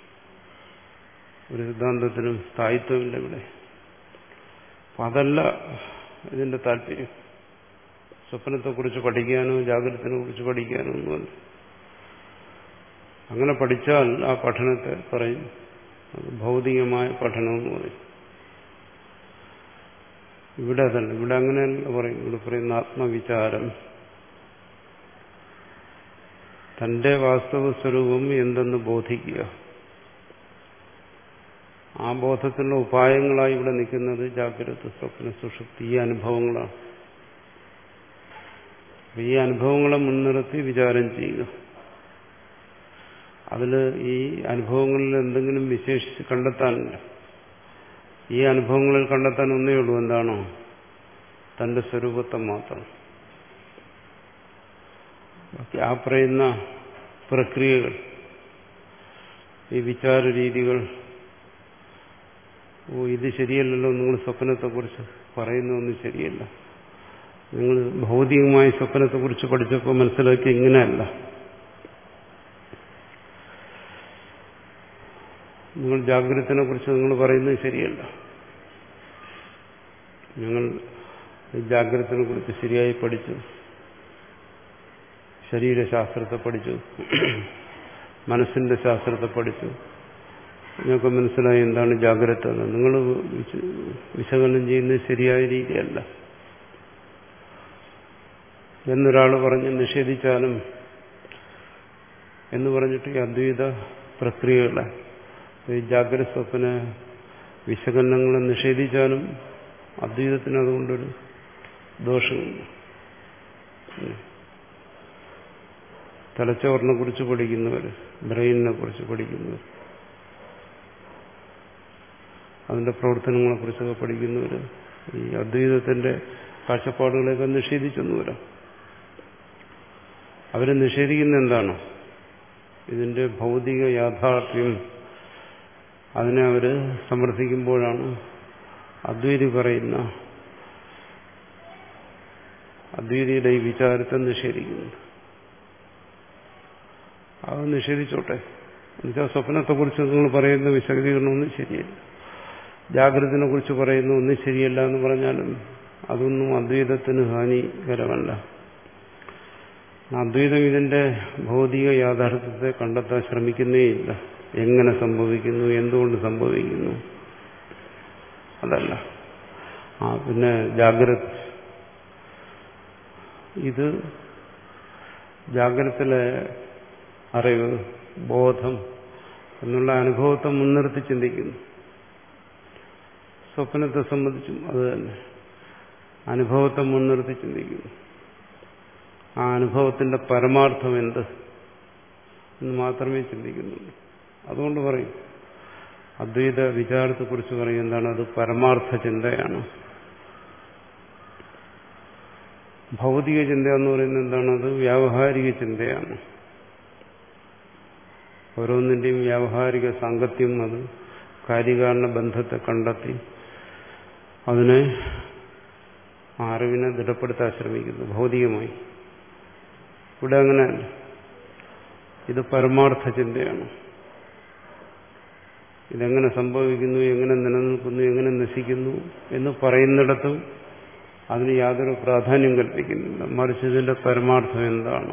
ഒരു സിദ്ധാന്തത്തിനും സ്ഥായിത്വമില്ല ഇവിടെ. അപ്പം അതല്ല ഇതിന്റെ താല്പര്യം. സ്വപ്നത്തെക്കുറിച്ച് പഠിക്കാനോ ജാഗ്രതത്തിനെ കുറിച്ച് പഠിക്കാനോ ഒന്നുമല്ല. അങ്ങനെ പഠിച്ചാൽ ആ പഠനത്തെ പറയും അത് ഭൗതികമായ പഠനമെന്ന് പറയും. ഇവിടെ അതല്ല, ഇവിടെ അങ്ങനെയല്ല പറയും. ഇവിടെ പറയുന്ന ആത്മവിചാരം, തന്റെ വാസ്തവ സ്വരൂപം എന്തെന്ന് ബോധിക്കുക. ആ ബോധത്തിലുള്ള ഉപായങ്ങളായി ഇവിടെ നിൽക്കുന്നത് ജാഗ്രത, സ്വപ്ന, സുഷുപ്തി ഈ അനുഭവങ്ങളാണ്. ഈ അനുഭവങ്ങളെ മുൻനിർത്തി വിചാരം ചെയ്യുക. അതിൽ ഈ അനുഭവങ്ങളിൽ എന്തെങ്കിലും വിശേഷിച്ച് കണ്ടെത്താനില്ല. ഈ അനുഭവങ്ങളിൽ കണ്ടെത്താൻ ഒന്നേ ഉള്ളൂ, എന്താണോ? തന്റെ സ്വരൂപത്തെ മാത്രം. ആ പറയുന്ന പ്രക്രിയകൾ, ഈ വിചാര രീതികൾ, ഓ ഇത് ശരിയല്ലല്ലോ, നിങ്ങൾ സ്വപ്നത്തെക്കുറിച്ച് പറയുന്നതൊന്നും ശരിയല്ല, നിങ്ങൾ ഭൗതികമായ സ്വപ്നത്തെക്കുറിച്ച് പഠിച്ചപ്പോൾ മനസ്സിലാക്കി ഇങ്ങനെയല്ല, നിങ്ങൾ ജാഗ്രതത്തിനെ കുറിച്ച് നിങ്ങൾ പറയുന്നത് ശരിയല്ല, ഞങ്ങൾ ജാഗ്രതത്തിനെ കുറിച്ച് ശരിയായി പഠിച്ചു, ശരീരശാസ്ത്രത്തെ പഠിച്ചു, മനസ്സിന്റെ ശാസ്ത്രത്തെ പഠിച്ചു, നിങ്ങൾക്ക് മനസ്സിലായി എന്താണ് ജാഗ്രത എന്ന്. നിങ്ങൾ വിശകലനം ചെയ്യുന്നത് ശരിയായ രീതിയല്ല എന്നൊരാൾ പറഞ്ഞ് നിഷേധിച്ചാലും എന്ന് പറഞ്ഞിട്ട് ഈ അദ്വൈത പ്രക്രിയകളെ, ഈ ജാഗ്രത സ്വപ്ന വിശകലനങ്ങളെ നിഷേധിച്ചാലും അദ്വൈതത്തിന് അതുകൊണ്ടൊരു ദോഷമില്ല. തലച്ചോറിനെ കുറിച്ച് പഠിക്കുന്നവർ, ബ്രെയിനിനെ കുറിച്ച് പഠിക്കുന്നവർ, അതിന്റെ പ്രവർത്തനങ്ങളെ കുറിച്ചൊക്കെ പഠിക്കുന്നവർ ഈ അദ്വൈതത്തിന്റെ കാഴ്ചപ്പാടുകളെയൊക്കെ നിഷേധിച്ചൊന്നും വരാം. അവരെ നിഷേധിക്കുന്ന എന്താണ്? ഇതിന്റെ ഭൗതിക യാഥാർത്ഥ്യം, അതിനെ അവര് സമർത്ഥിക്കുമ്പോഴാണ് അദ്വൈതി പറയുന്ന അദ്വൈതിയുടെ ഈ വിചാരത്തെ നിഷേധിക്കുന്നത്. അത് നിഷേധിച്ചോട്ടെ. എന്നുവെച്ചാൽ സ്വപ്നത്തെക്കുറിച്ച് നിങ്ങൾ പറയുന്ന വിശദീകരണമൊന്നും ശരിയല്ല, ജാഗ്രതത്തിനെ കുറിച്ച് പറയുന്ന ഒന്നും ശരിയല്ല എന്ന് പറഞ്ഞാലും അതൊന്നും അദ്വൈതത്തിന് ഹാനികരമല്ല. അദ്വൈതം ഇതിന്റെ ഭൗതിക യാഥാർത്ഥ്യത്തെ കണ്ടെത്താൻ ശ്രമിക്കുന്നേയില്ല. എങ്ങനെ സംഭവിക്കുന്നു, എന്തുകൊണ്ട് സംഭവിക്കുന്നു, അതല്ല. ആ പിന്നെ ജാഗ്രത, ഇത് ജാഗ്രതത്തിലെ അറിവ്, ബോധം എന്നുള്ള അനുഭവത്തെ മുൻനിർത്തി ചിന്തിക്കുന്നു. സ്വപ്നത്തെ സംബന്ധിച്ചും അത് തന്നെ, അനുഭവത്തെ മുൻനിർത്തി ചിന്തിക്കുന്നു. ആ അനുഭവത്തിന്റെ പരമാർത്ഥം എന്ത് എന്ന് മാത്രമേ ചിന്തിക്കുന്നുള്ളൂ. അതുകൊണ്ട് പറയും, അദ്വൈത വിചാരത്തെക്കുറിച്ച് പറയും എന്താണ്, അത് പരമാർത്ഥ ചിന്തയാണ്. ഭൗതിക ചിന്ത എന്ന് പറയുന്നത് എന്താണ്? അത് വ്യാവഹാരിക ചിന്തയാണ്. ഓരോന്നിന്റെയും വ്യാവഹാരിക സാങ്കത്യം, അത് കാര്യകാരണ ബന്ധത്തെ കണ്ടെത്തി അതിനെ അറിവിനെ ദൃഢപ്പെടുത്താൻ ശ്രമിക്കുന്നു ഭൗതികമായി. ഇവിടെ അങ്ങനെയല്ല, ഇത് പരമാർത്ഥ ചിന്തയാണ്. ഇതെങ്ങനെ സംഭവിക്കുന്നു, എങ്ങനെ നിലനിൽക്കുന്നു, എങ്ങനെ നശിക്കുന്നു എന്ന് പറയുന്നിടത്തും അതിന് യാതൊരു പ്രാധാന്യം കൽപ്പിക്കുന്നില്ല. മറിച്ച് ഇതിന്റെ പരമാർത്ഥം എന്താണ്?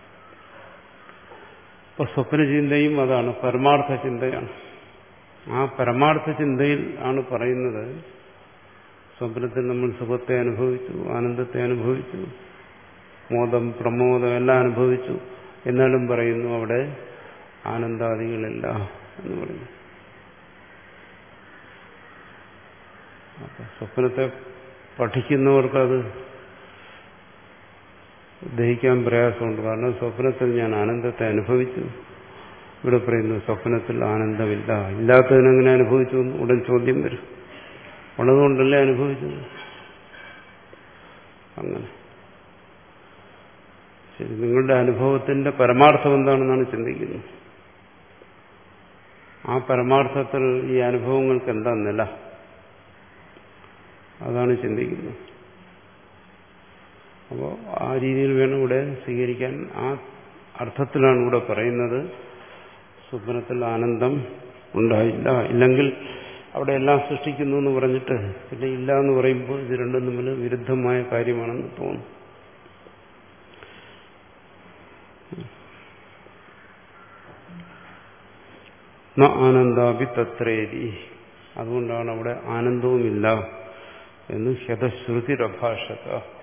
ഇപ്പൊ സ്വപ്നചിന്തയും അതാണ്, പരമാർത്ഥ ചിന്തയാണ്. ആ പരമാർത്ഥ ചിന്തയിൽ ആണ് പറയുന്നത്, സ്വപ്നത്തിൽ നമ്മൾ സുഖത്തെ അനുഭവിച്ചു, ആനന്ദത്തെ അനുഭവിച്ചു, മോദം പ്രമോദം എല്ലാം അനുഭവിച്ചു, എന്നാലും പറയുന്നു അവിടെ ആനന്ദാദികളില്ല എന്ന് പറയുന്നു. അപ്പൊ സ്വപ്നത്തെ പഠിക്കുന്നവർക്കത് ദഹിക്കാൻ പ്രയാസമുണ്ട്. കാരണം സ്വപ്നത്തിൽ ഞാൻ ആനന്ദത്തെ അനുഭവിച്ചു, ഇവിടെ പറയുന്നു സ്വപ്നത്തിൽ ആനന്ദമില്ല. ഇല്ലാത്തതിനെങ്ങനെ അനുഭവിച്ചു എന്ന് ഉടൻ ചോദ്യം വരും. ഉള്ളതുകൊണ്ടല്ലേ അനുഭവിച്ചത്. അങ്ങനെ ശരി, നിങ്ങളുടെ അനുഭവത്തിന്റെ പരമാർത്ഥം എന്താണെന്നാണ് ചിന്തിക്കുന്നത്. ആ പരമാർത്ഥത്തിൽ ഈ അനുഭവങ്ങൾക്ക് എന്താ നില, അതാണ് ചിന്തിക്കുന്നത്. അപ്പോൾ ആ രീതിയിൽ വേണം ഇവിടെ സ്വീകരിക്കാൻ. ആ അർത്ഥത്തിലാണ് ഇവിടെ പറയുന്നത് സ്വപ്നത്തിൽ ആനന്ദം ഉണ്ടായില്ല. ഇല്ലെങ്കിൽ അവിടെ എല്ലാം സൃഷ്ടിക്കുന്നു എന്ന് പറഞ്ഞിട്ട് പിന്നെ ഇല്ല എന്ന് പറയുമ്പോൾ ഇത് രണ്ടും തമ്മിൽ വിരുദ്ധമായ കാര്യമാണെന്ന് തോന്നും. ന ആനന്ദാഭി തത്രേതി, അതുകൊണ്ടാണ് അവിടെ ആനന്ദവുമില്ല എന്ന് ശതശ്രുതിരഭാഷത.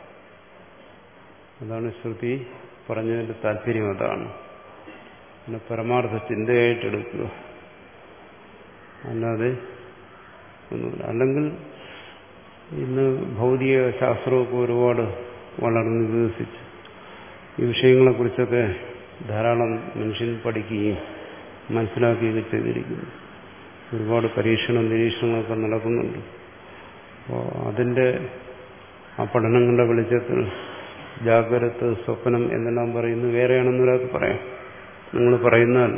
അതാണ് ശ്രുതി പറഞ്ഞതിന്റെ താല്പര്യം. അതാണ് പിന്നെ പരമാർത്ഥ ചിന്തയായിട്ടെടുക്കുക, അല്ലാതെ ഒന്നുമില്ല. അല്ലെങ്കിൽ ഇന്ന് ഭൗതിക ശാസ്ത്രമൊക്കെ ഒരുപാട് വളർന്ന് വികസിച്ച് ഈ വിഷയങ്ങളെക്കുറിച്ചൊക്കെ ധാരാളം മനുഷ്യൻ പഠിക്കുകയും മനസ്സിലാക്കുകയൊക്കെ ചെയ്തിരിക്കുന്നു. ഒരുപാട് പരീക്ഷണം നിരീക്ഷണങ്ങളൊക്കെ നടക്കുന്നുണ്ട്. അപ്പോൾ അതിൻ്റെ ആ പഠനങ്ങളുടെ വെളിച്ചത്തിൽ ജാഗ്രത, സ്വപ്നം എന്നെല്ലാം പറയുന്നത് വേറെയാണെന്ന് ഒരാൾക്ക് പറയാം. നിങ്ങൾ പറയുന്നതല്ല.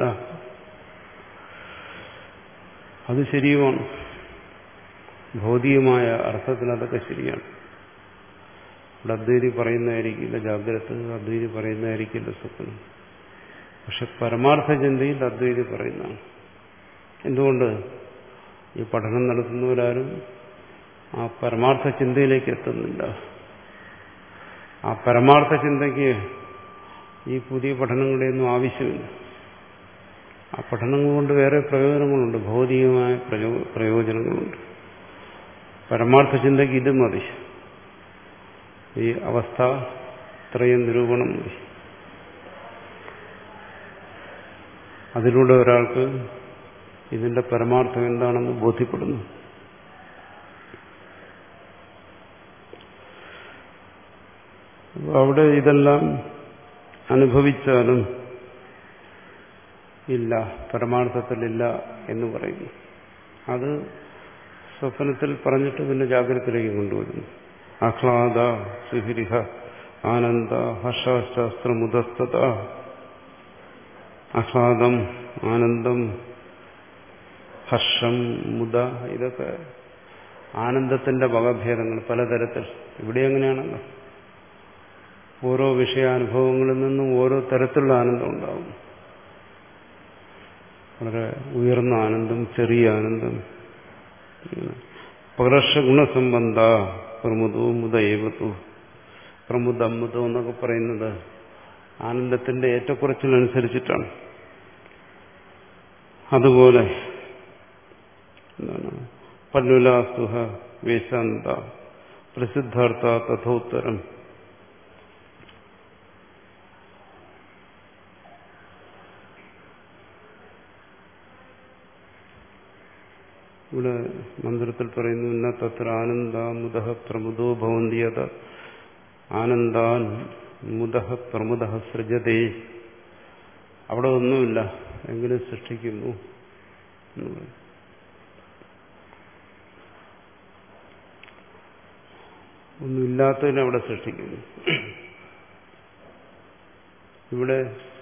അത് ശരിയുമാണ്. ഭൗതികമായ അർത്ഥത്തിൽ അതൊക്കെ ശരിയാണ്. ഇവിടെ അദ്വൈതി പറയുന്നതായിരിക്കില്ല ജാഗ്രത, അദ്വൈതി പറയുന്നതായിരിക്കില്ല സ്വപ്നം. പക്ഷെ പരമാർത്ഥ ചിന്തയിൽ അദ്വൈതി പറയുന്നതാണ്. എന്തുകൊണ്ട്? ഈ പഠനം നടത്തുന്നവരാരും ആ പരമാർത്ഥ ചിന്തയിലേക്ക് എത്തുന്നില്ല. ആ പരമാർത്ഥ ചിന്തയ്ക്ക് ഈ പുതിയ പഠനങ്ങളുടെയൊന്നും ആവശ്യമില്ല. ആ പഠനങ്ങൾ കൊണ്ട് വേറെ പ്രയോജനങ്ങളുണ്ട്, ഭൗതികമായ പ്രയോജനങ്ങളുണ്ട്. പരമാർത്ഥ ചിന്തയ്ക്ക് ഇത് മതി. ഈ അവസ്ഥ ത്രയം നിരൂപണം മതി. അതിലൂടെ ഒരാൾക്ക് ഇതിന്റെ പരമാർത്ഥം എന്താണെന്ന് ബോധ്യപ്പെടുന്നു. അവിടെ ഇതെല്ലാം അനുഭവിച്ചാലും ഇല്ല, പരമാർത്ഥത്തിലില്ല എന്ന് പറയുന്നു. അത് സ്വപ്നത്തിൽ പറഞ്ഞിട്ട് പിന്നെ ജാഗ്രതയിലേക്ക് കൊണ്ടുവരുന്നു. ആഹ്ലാദ സുഹൃഹ ആനന്ദ ഹർഷാസ്ത്രമുദസ്തത. ആഹ്ലാദം, ആനന്ദം, ഹർഷം, മുദ, ഇതൊക്കെ ആനന്ദത്തിന്റെ വകഭേദങ്ങൾ പലതരത്തിൽ. ഇവിടെ എങ്ങനെയാണല്ലോ, ഓരോ വിഷയാനുഭവങ്ങളിൽ നിന്നും ഓരോ തരത്തിലുള്ള ആനന്ദം ഉണ്ടാവും. വളരെ ഉയർന്ന ആനന്ദം, ചെറിയ ആനന്ദം. പകർഷ ഗുണസംബന്ധ പ്രമുദോ മുദയേവത്തു. പ്രമുദം മുദം എന്നൊക്കെ പറയുന്നത് ആനന്ദത്തിന്റെ ഏറ്റക്കുറച്ചിലനുസരിച്ചിട്ടാണ്. അതുപോലെ എന്താണ് പല്ലുലാസുഹ വേശാന്ത പ്രസിദ്ധാർത്ഥ തഥോത്തരം. ഇവിടെ മന്ത്രത്തിൽ പറയുന്നു ഇന്ന തത്ര ആനന്ദ മുദഃ പ്രമുദോ ഭവന്തിയത ആനന്ദാൻ മുദഃ പ്രമുദഃ സൃജതേ. അവിടെ ഒന്നുമില്ല എങ്കിലും സൃഷ്ടിക്കുന്നു എന്ന് പറയും. ഒന്നുമില്ലാത്തതിനെ അവിടെ സൃഷ്ടിക്കുന്നു. ഇവിടെ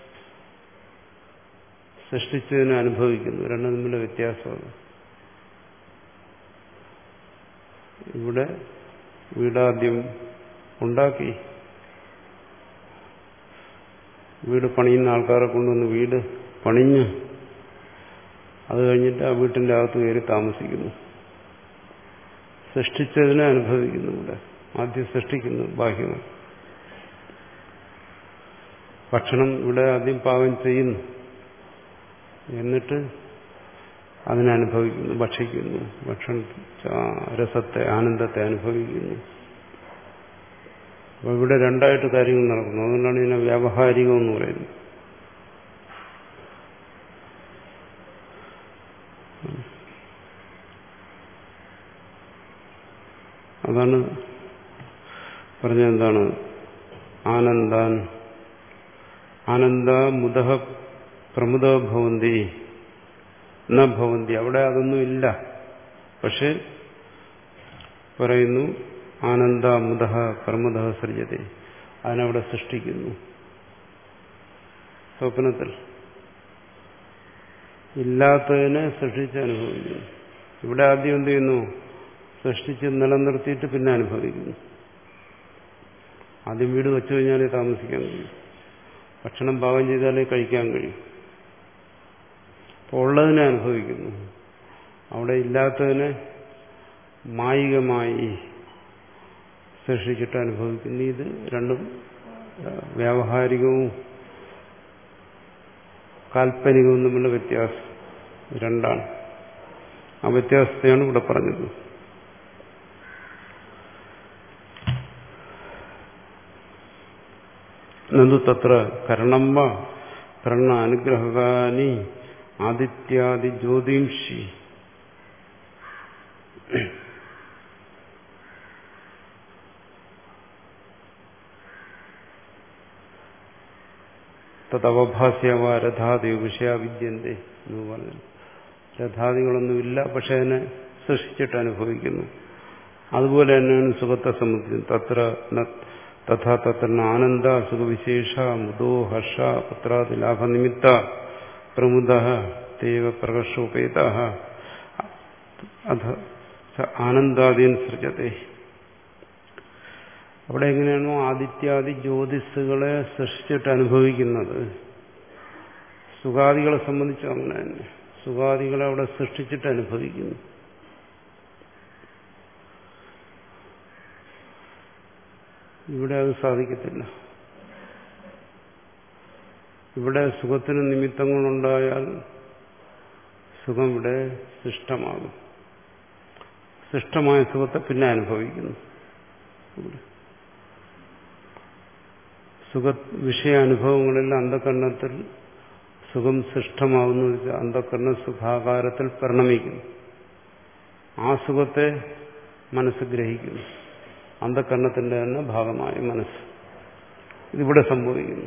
സൃഷ്ടിച്ചതിനെ അനുഭവിക്കുന്നു. രണ്ടും തമ്മിലുള്ള വ്യത്യാസമാണ്. ഇവിടെ വീടാദ്യം ഉണ്ടാക്കി, വീട് പണിയുന്ന ആൾക്കാരെ കൊണ്ടുവന്ന് വീട് പണിഞ്ഞ് അത് കഴിഞ്ഞിട്ട് ആ വീട്ടിൻ്റെ അകത്ത് കയറി താമസിക്കുന്നു. സൃഷ്ടിച്ചതിനെ അനുഭവിക്കുന്നു. ഇവിടെ ആദ്യം സൃഷ്ടിക്കുന്നു ബാഹ്യമായി. ഭക്ഷണം ഇവിടെ ആദ്യം പാകം ചെയ്യുന്നു, എന്നിട്ട് അതിനനുഭവിക്കുന്നു, ഭക്ഷിക്കുന്നു. ഭക്ഷണ രസത്തെ, ആനന്ദത്തെ അനുഭവിക്കുന്നു. അപ്പോൾ ഇവിടെ രണ്ടായിട്ട് കാര്യങ്ങൾ നടക്കുന്നു. അതുകൊണ്ടാണ് ഇതിനെ വ്യാവഹാരികം എന്ന് പറയുന്നത്. അതാണ് പറഞ്ഞ എന്താണ് ആനന്ദാൻ ആനന്ദ മുദഃ പ്രമുദ ഭവന്തി ന ഭവന്തി. അവിടെ അതൊന്നും ഇല്ല. പക്ഷെ പറയുന്നു ആനന്ദ മുദഃ പ്രമുദ സൃജതേ, അതിനവിടെ സൃഷ്ടിക്കുന്നു. സ്വപ്നത്തിൽ ഇല്ലാത്തതിനെ സൃഷ്ടിച്ച് അനുഭവിക്കുന്നു. ഇവിടെ ആദ്യം എന്ത് ചെയ്യുന്നു? സൃഷ്ടിച്ച് നിലനിർത്തിയിട്ട് പിന്നെ അനുഭവിക്കുന്നു. ആദ്യം വീട് വെച്ചു കഴിഞ്ഞാലേ താമസിക്കാൻ കഴിയും, ഭക്ഷണം പാകം ചെയ്താലേ കഴിക്കാൻ കഴിയും. അപ്പോൾ ഉള്ളതിനെ അനുഭവിക്കുന്നു, അവിടെ ഇല്ലാത്തതിനെ മായികമായി സൃഷ്ടിച്ചിട്ട് അനുഭവിക്കുന്നു. ഇത് രണ്ടും വ്യാവഹാരികവും കാൽപ്പനികവും തമ്മിലുള്ള വ്യത്യാസം രണ്ടാണ്. ആ വ്യത്യാസത്തെയാണ് ഇവിടെ പറഞ്ഞത്. നന്ദു തത്ര കരണംവ കർണ അനുഗ്രഹകാനി ആദിത്യാദി ജ്യോതിംഷി. തദവഭാസ്യവ രഥാദിയോ വിഷയാവിദ്യന്തേ എന്ന് പറഞ്ഞു. രഥാദികളൊന്നുമില്ല, പക്ഷെ അതിനെ സൃഷ്ടിച്ചിട്ട് അനുഭവിക്കുന്നു. അതുപോലെ തന്നെയാണ് സുഖത്തെ സംബന്ധിച്ചത്. തത്ര തഥാ തത്ര ആനന്ദ സുഖവിശേഷ മുദോ ഹർഷ പുത്രാദി ലാഭനിമിത്ത പ്രമുദ തേവ പ്രകർഷോപേത അധ ആനന്ദാദീൻ സൃജത്തെ. അവിടെ എങ്ങനെയാണോ ആദിത്യാദി ജ്യോതിസ്സുകളെ സൃഷ്ടിച്ചിട്ട് അനുഭവിക്കുന്നത്, സുഖാദികളെ സംബന്ധിച്ച് അങ്ങനെ തന്നെ. സുഖാദികളെ അവിടെ സൃഷ്ടിച്ചിട്ട് അനുഭവിക്കുന്നു. ഇവിടെ അത് സാധിക്കത്തില്ല. ഇവിടെ സുഖത്തിന് നിമിത്തങ്ങളുണ്ടായാൽ സുഖം ഇവിടെ സൃഷ്ടമാകും. സൃഷ്ടമായ സുഖത്തെ പിന്നെ അനുഭവിക്കുന്നു. സുഖ വിഷയാനുഭവങ്ങളിൽ അന്ധകരണത്തിൽ സുഖം സൃഷ്ടമാകുന്നു. അന്ധകരണ സുഖാകാരത്തിൽ പരിണമിക്കുന്നു. ആ സുഖത്തെ മനസ്സ് ഗ്രഹിക്കുന്നു. അന്ധകരണത്തിന്റെ തന്നെ ഭാഗമായ മനസ്സ്. ഇതിവിടെ സംഭവിക്കുന്നു.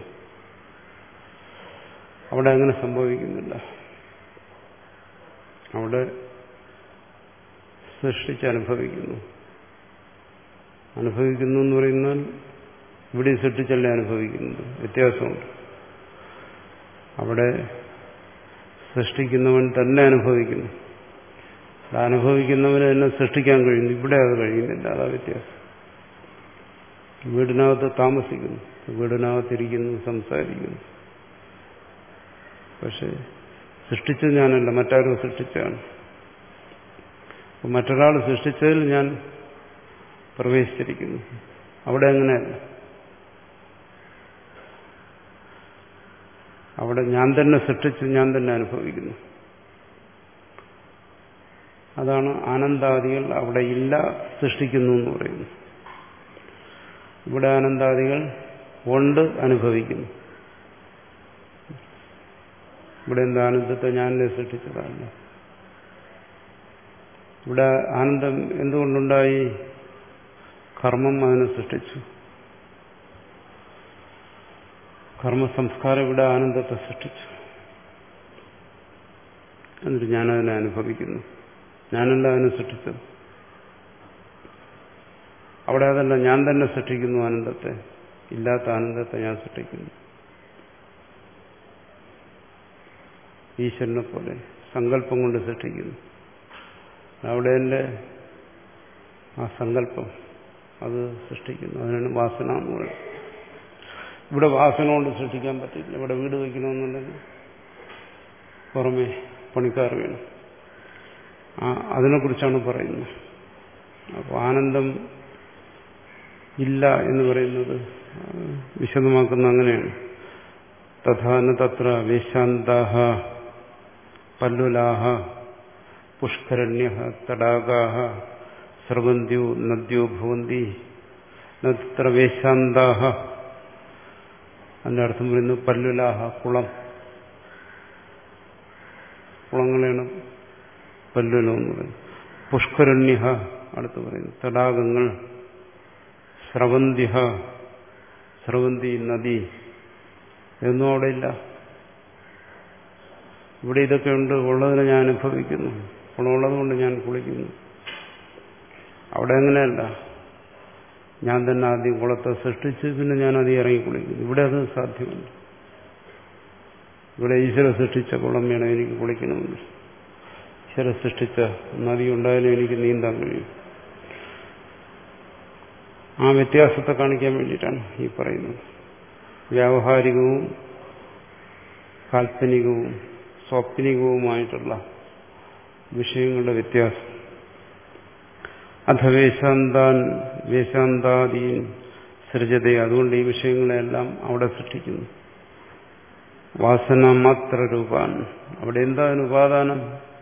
അവിടെ അങ്ങനെ സംഭവിക്കുന്നില്ല. അവിടെ സൃഷ്ടിച്ചനുഭവിക്കുന്നു. അനുഭവിക്കുന്നു എന്ന് പറയുന്നാൽ ഇവിടെ സൃഷ്ടിച്ചല്ലേ അനുഭവിക്കുന്നത്. വ്യത്യാസമുണ്ട്. അവിടെ സൃഷ്ടിക്കുന്നവൻ തന്നെ അനുഭവിക്കുന്നു. അവിടെ അനുഭവിക്കുന്നവന് തന്നെ സൃഷ്ടിക്കാൻ കഴിയുന്നു. ഇവിടെ അത് കഴിയുന്നില്ല. അതാ വ്യത്യാസം. വീടിനകത്ത് താമസിക്കുന്നു, വീടിനകത്തിരിക്കുന്നു, സംസാരിക്കുന്നു. പക്ഷെ സൃഷ്ടിച്ചത് ഞാനല്ല, മറ്റാരോ സൃഷ്ടിച്ചാണ്. മറ്റൊരാൾ സൃഷ്ടിച്ചതിൽ ഞാൻ പ്രവേശിച്ചിരിക്കുന്നു. അവിടെ അങ്ങനെയല്ല. അവിടെ ഞാൻ തന്നെ സൃഷ്ടിച്ച് ഞാൻ തന്നെ അനുഭവിക്കുന്നു. അതാണ് ആനന്ദാദികൾ അവിടെ ഇല്ല, സൃഷ്ടിക്കുന്നു എന്ന് പറയുന്നു. ഇവിടെ ആനന്ദാദികൾ ഉണ്ട്, അനുഭവിക്കുന്നു. ഇവിടെ എന്താ ആനന്ദത്തെ ഞാൻ സൃഷ്ടിച്ചതല്ല. ഇവിടെ ആനന്ദം എന്തുകൊണ്ടുണ്ടായി? കർമ്മം അതിനെ സൃഷ്ടിച്ചു. കർമ്മസംസ്കാരം ഇവിടെ ആനന്ദത്തെ സൃഷ്ടിച്ചു. എന്നിട്ട് ഞാനതിനെ അനുഭവിക്കുന്നു. ഞാനല്ല അതിനെ സൃഷ്ടിച്ചത്. അവിടെ അതല്ല, ഞാൻ തന്നെ സൃഷ്ടിക്കുന്നു ആനന്ദത്തെ. ഇല്ലാത്ത ആനന്ദത്തെ ഞാൻ സൃഷ്ടിക്കുന്നു. ഈശ്വരനെ പോലെ സങ്കല്പം കൊണ്ട് സൃഷ്ടിക്കുന്നു. അവിടെ എൻ്റെ ആ സങ്കല്പം അത് സൃഷ്ടിക്കുന്നു. അതിനാണ് വാസന എന്ന് പറയുന്നത്. ഇവിടെ വാസന കൊണ്ട് സൃഷ്ടിക്കാൻ പറ്റില്ല. ഇവിടെ വീട് വയ്ക്കണമെന്നുണ്ടെങ്കിൽ പുറമെ പണിക്കാർ വേണം. ആ അതിനെക്കുറിച്ചാണ് പറയുന്നത്. അപ്പോൾ ആനന്ദം ഇല്ല എന്ന് പറയുന്നത് വിശദമാക്കുന്ന അങ്ങനെയാണ്. തഥാന തത്ര വേശാന്താഹ പല്ലുലാഹ പുഷ്കരണ്യ തടാകാഹ സ്രവന്ത്യോ നദ്യോ ഭവന്തി നത്ര വേശാന്താഹ. അതിന്റെ അർത്ഥം പറയുന്നു പല്ലുലാഹ, കുളം. കുളങ്ങളാണ് പല്ലുലം എന്ന് പറയുന്നത്. പുഷ്കരണ്യ അടുത്ത് പറയുന്നു തടാകങ്ങൾ. സ്രവന്തിഹ, സ്രവന്തി നദി എന്നും അവിടെ ഇല്ല. ഇവിടെ ഇതൊക്കെ ഉണ്ട്. ഉള്ളതിനെ ഞാൻ അനുഭവിക്കുന്നു. കുളമുള്ളത് കൊണ്ട് ഞാൻ കുളിക്കുന്നു. അവിടെ അങ്ങനെയല്ല. ഞാൻ തന്നെ ആദ്യം കുളത്തെ സൃഷ്ടിച്ച് പിന്നെ ഞാൻ അത് ഇറങ്ങി കുളിക്കുന്നു. ഇവിടെ അത് സാധ്യമല്ല. ഇവിടെ ഈശ്വര സൃഷ്ടിച്ച കുളം വേണം എനിക്ക് കുളിക്കണമെന്ന്. ഈശ്വര സൃഷ്ടിച്ച നദി ഉണ്ടായാലും എനിക്ക് നീന്താൻ കഴിയും. ആ വ്യത്യാസത്തെ കാണിക്കാൻ വേണ്ടിയിട്ടാണ് ഈ പറയുന്നത്. വ്യാവഹാരികവും കാൽപ്പനികവും സ്വപ്നികവുമായിട്ടുള്ള വിഷയങ്ങളുടെ വ്യത്യാസം. അഥ വേശാന്താൻ വേശാന്താദീൻ സൃജത. അതുകൊണ്ട് ഈ വിഷയങ്ങളെല്ലാം അവിടെ സൃഷ്ടിക്കുന്നു. വാസന മാത്ര രൂപാൻ. അവിടെ എന്താ ഉപാദാനം?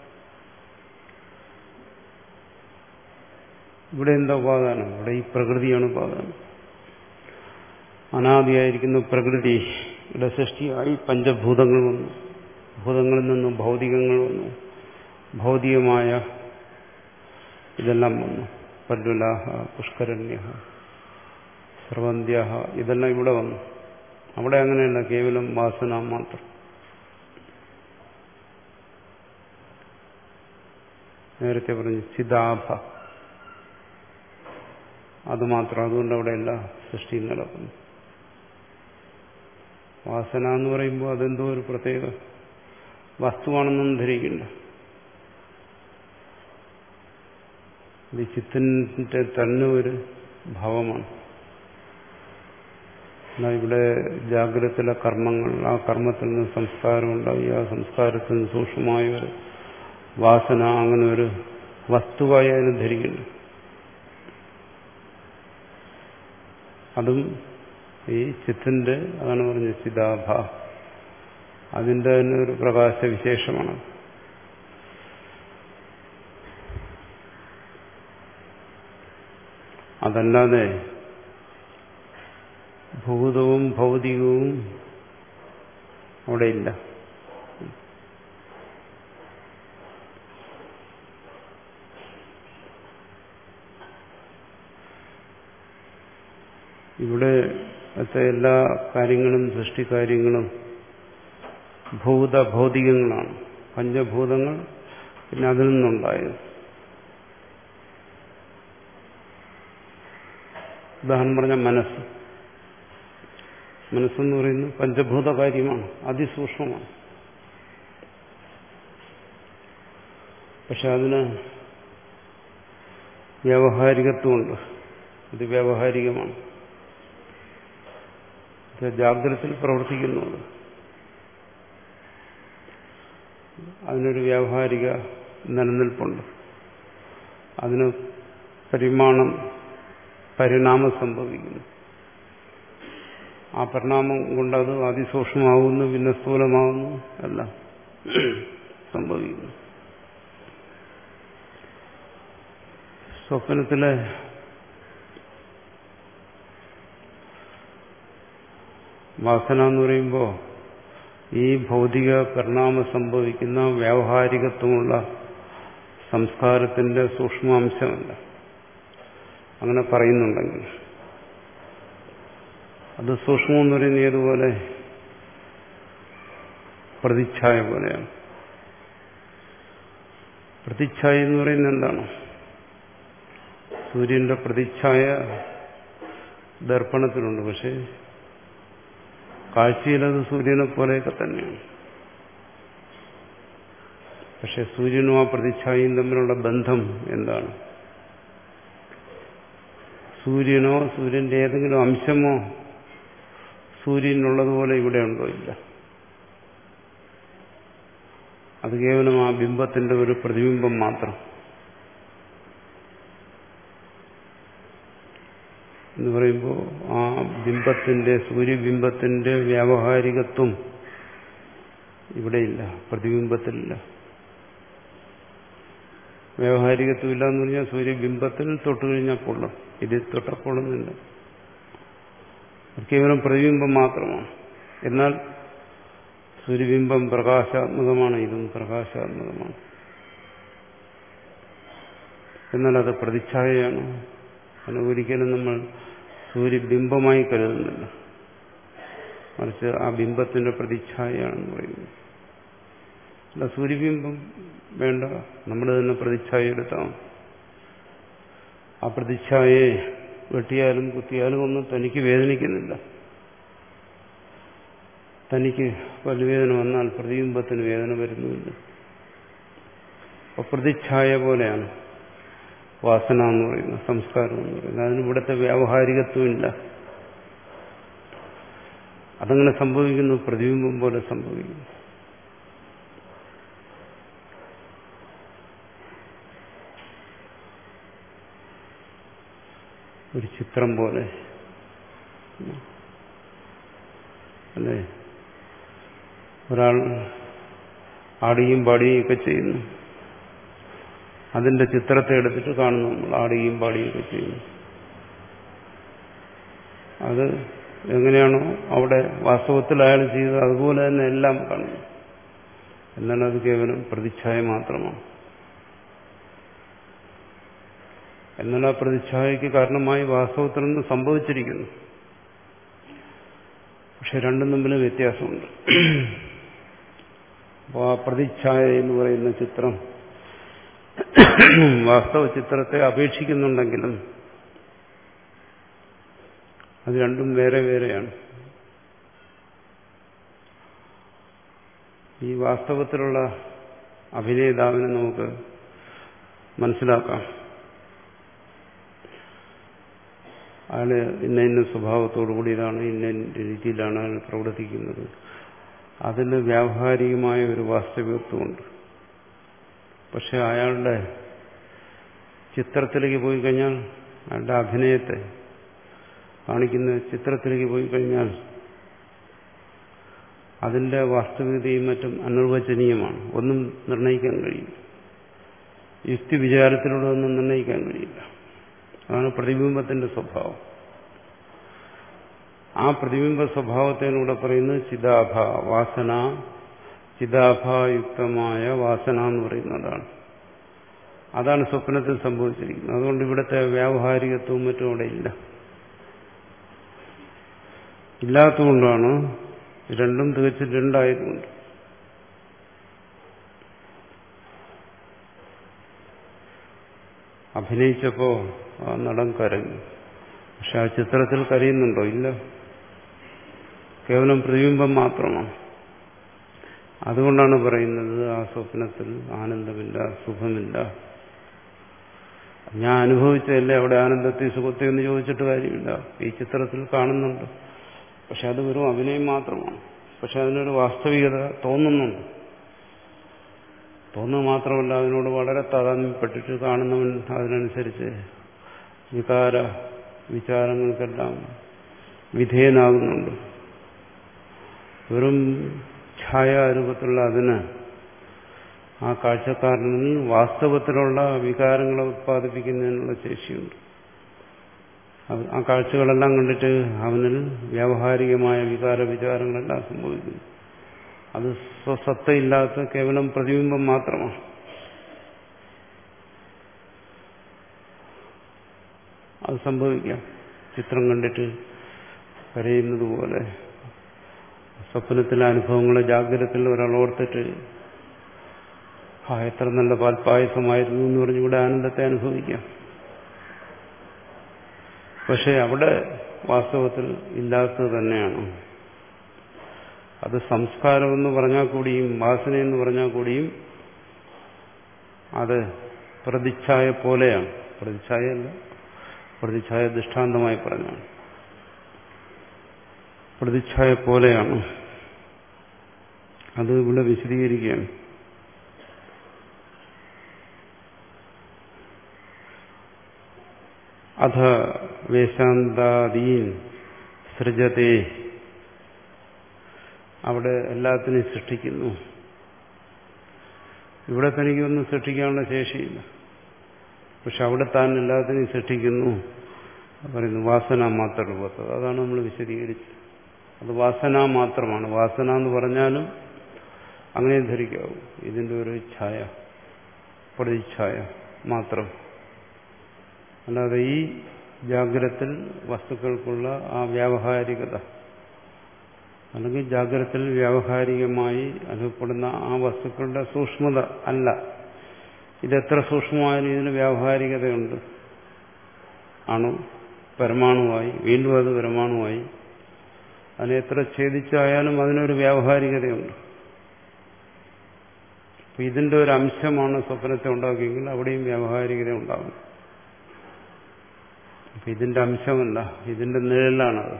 ഇവിടെ എന്താ ഉപാദാനം? ഇവിടെ ഈ പ്രകൃതിയാണ് ഉപാദാനം. അനാദിയായിരിക്കുന്ന പ്രകൃതിയുടെ സൃഷ്ടിയായി പഞ്ചഭൂതങ്ങൾ വന്നു. ഭൂതങ്ങളിൽ നിന്നും ഭൗതികങ്ങൾ വന്നു. ഭൗതികമായ ഇതെല്ലാം വന്നു. പല്ലുലാഹ പുഷ്കരണ്യ സർവന്ത്യ ഇതെല്ലാം ഇവിടെ വന്നു. അവിടെ അങ്ങനെയല്ല, കേവലം വാസന മാത്രം. നേരത്തെ പറഞ്ഞു ചിദാഭ, അതുമാത്രം. അതുകൊണ്ട് അവിടെ എല്ലാ സൃഷ്ടിയും നടക്കുന്നു. വാസന എന്ന് പറയുമ്പോൾ അതെന്തോ ഒരു പ്രത്യേക വസ്തുവാണെന്നൊന്നും ധരിക്കണ്ട. ഇത് ചിത്തന്റെ തന്നെ ഒരു ഭാവമാണ്. എന്നാൽ ഇവിടെ ജാഗ്രതയിലെ കർമ്മങ്ങൾ, ആ കർമ്മത്തിൽ നിന്ന് സംസ്കാരം ഉണ്ടായി, ആ സംസ്കാരത്തിൽ നിന്ന് സൂക്ഷ്മമായ ഒരു വാസന, അങ്ങനെ ഒരു വസ്തുവായി അതിനെ ധരിക്കുന്നു. അതും ഈ ചിത്തിന്റെ, അതാണ് പറഞ്ഞത് ചിദാഭ, അതിന്റെ തന്നെ ഒരു പ്രകാശവിശേഷമാണ്. അതല്ലാതെ ഭൂതവും ഭൗതികവും അവിടെയില്ല. ഇവിടെ എല്ലാ കാര്യങ്ങളും, സൃഷ്ടികാര്യങ്ങളും ഭൂത ഭൗതികങ്ങളാണ്. പഞ്ചഭൂതങ്ങൾ, പിന്നെ അതിൽ നിന്നുണ്ടായത്. ഉദാഹരണം പറഞ്ഞ മനസ്സ്. മനസ്സെന്ന് പറയുന്നത് പഞ്ചഭൂത കാര്യമാണ്, അതിസൂക്ഷ്മമാണ്. പക്ഷെ അതിന് വ്യാവഹാരികത്വമുണ്ട്. ഇത് വ്യാവഹാരികമാണ്. ജാഗ്രതയിൽ പ്രവർത്തിക്കുന്നുണ്ട്. അതിനൊരു വ്യാവഹാരിക നിലനിൽപ്പുണ്ട്. അതിന് പരിമാണം, പരിണാമം സംഭവിക്കുന്നു. ആ പരിണാമം കൊണ്ടത് അതിസൂക്ഷ്മമാകുന്നു, പിന്നെ സ്ഥൂലമാകുന്നു, എല്ലാം സംഭവിക്കുന്നു. സ്വപ്നത്തിലെ വാസന എന്ന് പറയുമ്പോൾ ഈ ഭൗതിക പരിണാമം സംഭവിക്കുന്ന വ്യാവഹാരികത്വമുള്ള സംസ്കാരത്തിന്റെ സൂക്ഷ്മാംശമല്ല. അങ്ങനെ പറയുന്നുണ്ടെങ്കിൽ അത് സൂക്ഷ്മം എന്ന് പറയുന്നത് ഏതുപോലെ? പ്രതിച്ഛായ പോലെയാണ്. പ്രതിച്ഛായ എന്ന് പറയുന്നത് എന്താണ്? സൂര്യന്റെ പ്രതിച്ഛായ ദർപ്പണത്തിലുണ്ട്. പക്ഷെ കാഴ്ചയിലത് സൂര്യനെ പോലെയൊക്കെ തന്നെയാണ്. പക്ഷെ സൂര്യനും ആ പ്രതിച്ഛായയും തമ്മിലുള്ള ബന്ധം എന്താണ്? സൂര്യനോ സൂര്യന്റെ ഏതെങ്കിലും അംശമോ സൂര്യനുള്ളതുപോലെ ഇവിടെ ഉണ്ടോ? ഇല്ല. അത് കേവലം ആ ബിംബത്തിന്റെ ഒരു പ്രതിബിംബം മാത്രം എന്ന് പറയുമ്പോൾ ആ ബിംബത്തിന്റെ, സൂര്യബിംബത്തിന്റെ വ്യാവഹാരികത്വം ഇവിടെയില്ല, പ്രതിബിംബത്തിലില്ല. വ്യാവഹാരികത്വം ഇല്ല എന്ന് പറഞ്ഞാൽ സൂര്യബിംബത്തിൽ തൊട്ട് കഴിഞ്ഞാൽ പൊള്ളും, ഇത് തൊട്ടപ്പൊള്ളുന്നില്ല. കേവലം പ്രതിബിംബം മാത്രമാണ്. എന്നാൽ സൂര്യബിംബം പ്രകാശാത്മകമാണ്, ഇതും പ്രകാശാത്മകമാണ്. എന്നാൽ അത് പ്രതിച്ഛായയാണ്. അതിന് ഒരിക്കലും നമ്മൾ സൂര്യബിംബമായി കരുതുന്നില്ല, മറിച്ച് ആ ബിംബത്തിന്റെ പ്രതിച്ഛായയാണെന്ന് പറയുന്നത്. അല്ല, സൂര്യബിംബം വേണ്ട, നമ്മുടെ തന്നെ പ്രതിച്ഛായ എടുത്താൽ ആ പ്രതിച്ഛായയെ വെട്ടിയാലും കുത്തിയാലും ഒന്നും തനിക്ക് വേദനിക്കുന്നില്ല. തനിക്ക് പല്ലുവേദന വന്നാൽ പ്രതിബിംബത്തിന് വേദന വരുന്നുമില്ല. അപ്പോൾ പ്രതിച്ഛായ പോലെയാണ് വാസന എന്ന് പറയുന്നത്, സംസ്കാരം എന്ന് പറയുന്നത്. അതിന് ഇവിടുത്തെ വ്യാവഹാരികത്വമില്ല. അതങ്ങനെ സംഭവിക്കുന്നു, പ്രതിബിംബം പോലെ സംഭവിക്കുന്നു. ഒരു ചിത്രം പോലെ അല്ലേ? ഒരാൾ ആടുകയും പാടുകയും ഒക്കെ ചെയ്യുന്നു. അതിന്റെ ചിത്രത്തെ എടുത്തിട്ട് കാണുന്നു നമ്മൾ, ആടുകയും പാടുകയൊക്കെ ചെയ്യുന്നു. അത് എങ്ങനെയാണോ അവിടെ വാസ്തവത്തിൽ അയാൾ ചെയ്തത് അതുപോലെ തന്നെ എല്ലാം കാണുന്നു. എന്നാൽ അത് കേവലം പ്രതിച്ഛായ മാത്രമാണ്. എന്നാൽ ആ പ്രതിച്ഛായയ്ക്ക് കാരണമായി വാസ്തവത്തിൽ നിന്ന് സംഭവിച്ചിരിക്കുന്നു. പക്ഷെ രണ്ടും തമ്മിൽ വ്യത്യാസമുണ്ട്. അപ്പോൾ ആ പ്രതിച്ഛായ എന്ന് പറയുന്ന ചിത്രം വാസ്തവ ചിത്രത്തെ അപേക്ഷിക്കുന്നുണ്ടെങ്കിലും അത് രണ്ടും വേറെ വേറെയാണ്. ഈ വാസ്തവത്തിലുള്ള അഭിനേതാവിനെ നമുക്ക് മനസ്സിലാക്കാം. അയാള് ഇന്ന ഇന്ന സ്വഭാവത്തോടുകൂടി ഇതാണ്, ഇന്ന രീതിയിലാണ് അയാൾ പ്രവർത്തിക്കുന്നത്. അതിന് വ്യാവഹാരികമായ ഒരു വാസ്തവികത്വമുണ്ട്. പക്ഷെ അയാളുടെ ചിത്രത്തിലേക്ക് പോയി കഴിഞ്ഞാൽ, അയാളുടെ അഭിനയത്തെ കാണിക്കുന്ന ചിത്രത്തിലേക്ക് പോയി കഴിഞ്ഞാൽ അതിന്റെ വാസ്തവികതയും മറ്റും അനിർവചനീയമാണ്. ഒന്നും നിർണ്ണയിക്കാൻ കഴിയും. യുക്തി വിചാരത്തിലൂടെ ഒന്നും നിർണ്ണയിക്കാൻ കഴിയില്ല. അതാണ് പ്രതിബിംബത്തിന്റെ സ്വഭാവം. ആ പ്രതിബിംബ സ്വഭാവത്തിനൂടെ പറയുന്നത് ചിദാഭ വാസന, ചിദാഭയുക്തമായ വാസന എന്ന് പറയുന്നതാണ്. അതാണ് സ്വപ്നത്തിൽ സംഭവിച്ചിരിക്കുന്നത്. അതുകൊണ്ട് ഇവിടുത്തെ വ്യാവഹാരികത്വവും മറ്റും അവിടെ ഇല്ല. ഇല്ലാത്തതുകൊണ്ടാണ് രണ്ടും തികച്ചും രണ്ടായതുകൊണ്ട്. അഭിനയിച്ചപ്പോ ആ നടൻ കരഞ്ഞു. പക്ഷെ ആ ചിത്രത്തിൽ കരയുന്നുണ്ടോ? ഇല്ല. കേവലം പ്രതിബിംബം മാത്രമാണ്. അതുകൊണ്ടാണ് പറയുന്നത് ആ സ്വപ്നത്തിൽ ആനന്ദമില്ല, സുഖമില്ല. ഞാൻ അനുഭവിച്ചതല്ലേ അവിടെ ആനന്ദത്തെ സുഖത്തെ എന്ന് ചോദിച്ചിട്ട് കാര്യമില്ല. ഈ ചിത്രത്തിൽ കാണുന്നുണ്ട്, പക്ഷെ അത് വെറും അഭിനയം മാത്രമാണ്. പക്ഷെ അതിനൊരു വാസ്തവികത തോന്നുന്നുണ്ട്. തോന്നുക മാത്രമല്ല, അതിനോട് വളരെ താതാത്മ്യപ്പെട്ടിട്ട് കാണുന്നവൻ അതിനനുസരിച്ച് വികാര വിചാരങ്ങൾക്കെല്ലാം വിധേയനാകുന്നുണ്ട്. വെറും ഛായാരൂപത്തിലുള്ള അതിന് ആ കാഴ്ചക്കാരനിൽ വാസ്തവത്തിലുള്ള വികാരങ്ങളെ ഉത്പാദിപ്പിക്കുന്നതിനുള്ള ശേഷിയുണ്ട്. ആ കാഴ്ചകളെല്ലാം കണ്ടിട്ട് അവനിൽ വ്യാവഹാരികമായ വികാര വിചാരങ്ങളെല്ലാം സംഭവിക്കുന്നു. അത് സ്വസത്തയില്ലാത്ത കേവലം പ്രതിബിംബം മാത്രമാണ്. അത് സംഭവിക്കാം. ചിത്രം കണ്ടിട്ട് കരയുന്നത് പോലെ സ്വപ്നത്തിലെ അനുഭവങ്ങളെ ജാഗ്രതയിൽ ഒരാൾ ഓർത്തിട്ട് ആ എത്ര നല്ല പാൽപ്പായസമായിരുന്നു എന്ന് പറഞ്ഞുകൂടെ ആനന്ദത്തെ അനുഭവിക്കാം. പക്ഷെ അവിടെ വാസ്തവത്തിൽ ഇല്ലാത്തത് തന്നെയാണ്. അത് സംസ്കാരമെന്ന് പറഞ്ഞാൽ കൂടിയും വാസനയെന്ന് പറഞ്ഞാൽ കൂടിയും അത് പ്രതിച്ഛായ പോലെയാണ്. പ്രതിച്ഛായയല്ല, പ്രതിച്ഛായ ദൃഷ്ടാന്തമായി പറഞ്ഞാണ്. പ്രതിച്ഛായ പോലെയാണ്. അത് ഇവിടെ വിശദീകരിക്കുകയാണ്. അഥ വേശാന്താദീൻ സൃജത്തെ, അവിടെ എല്ലാത്തിനെയും സൃഷ്ടിക്കുന്നു. ഇവിടെ തനിക്കൊന്നും സൃഷ്ടിക്കാനുള്ള ശേഷിയില്ല. പക്ഷെ അവിടെ താൻ എല്ലാത്തിനെയും സൃഷ്ടിക്കുന്നു പറയുന്നു. വാസന മാത്രം. അതാണ് നമ്മൾ വിശദീകരിച്ചത്. അത് വാസന മാത്രമാണ്. വാസന എന്ന് പറഞ്ഞാലും അങ്ങനെ ധരിക്കാവൂ. ഇതിന്റെ ഒരു ഛായ, പ്രതിച്ഛായ മാത്രം. അല്ലാതെ ഈ ജാഗ്രത്തിൽ വസ്തുക്കൾക്കുള്ള ആ വ്യാവഹാരികത, അല്ലെങ്കിൽ ജാഗ്രത്തിൽ വ്യാവഹാരികമായി അനുഭവപ്പെടുന്ന ആ വസ്തുക്കളുടെ സൂക്ഷ്മത അല്ല. ഇതെത്ര സൂക്ഷ്മമായാലും ഇതിന് വ്യാവഹാരികതയുണ്ട്. അണു പരമാണുവായി, വീണ്ടും അത് പരമാണുവായി. അതിനെ എത്ര ഛേദിച്ചായാലും അതിനൊരു വ്യാവഹാരികതയുണ്ട്. അപ്പൊ ഇതിന്റെ ഒരു അംശമാണ് സ്വപ്നത്തെ ഉണ്ടാക്കിയെങ്കിൽ അവിടെയും വ്യാവഹാരികത ഉണ്ടാകും. അപ്പൊ ഇതിന്റെ അംശമല്ല, ഇതിന്റെ നിഴലാണത്.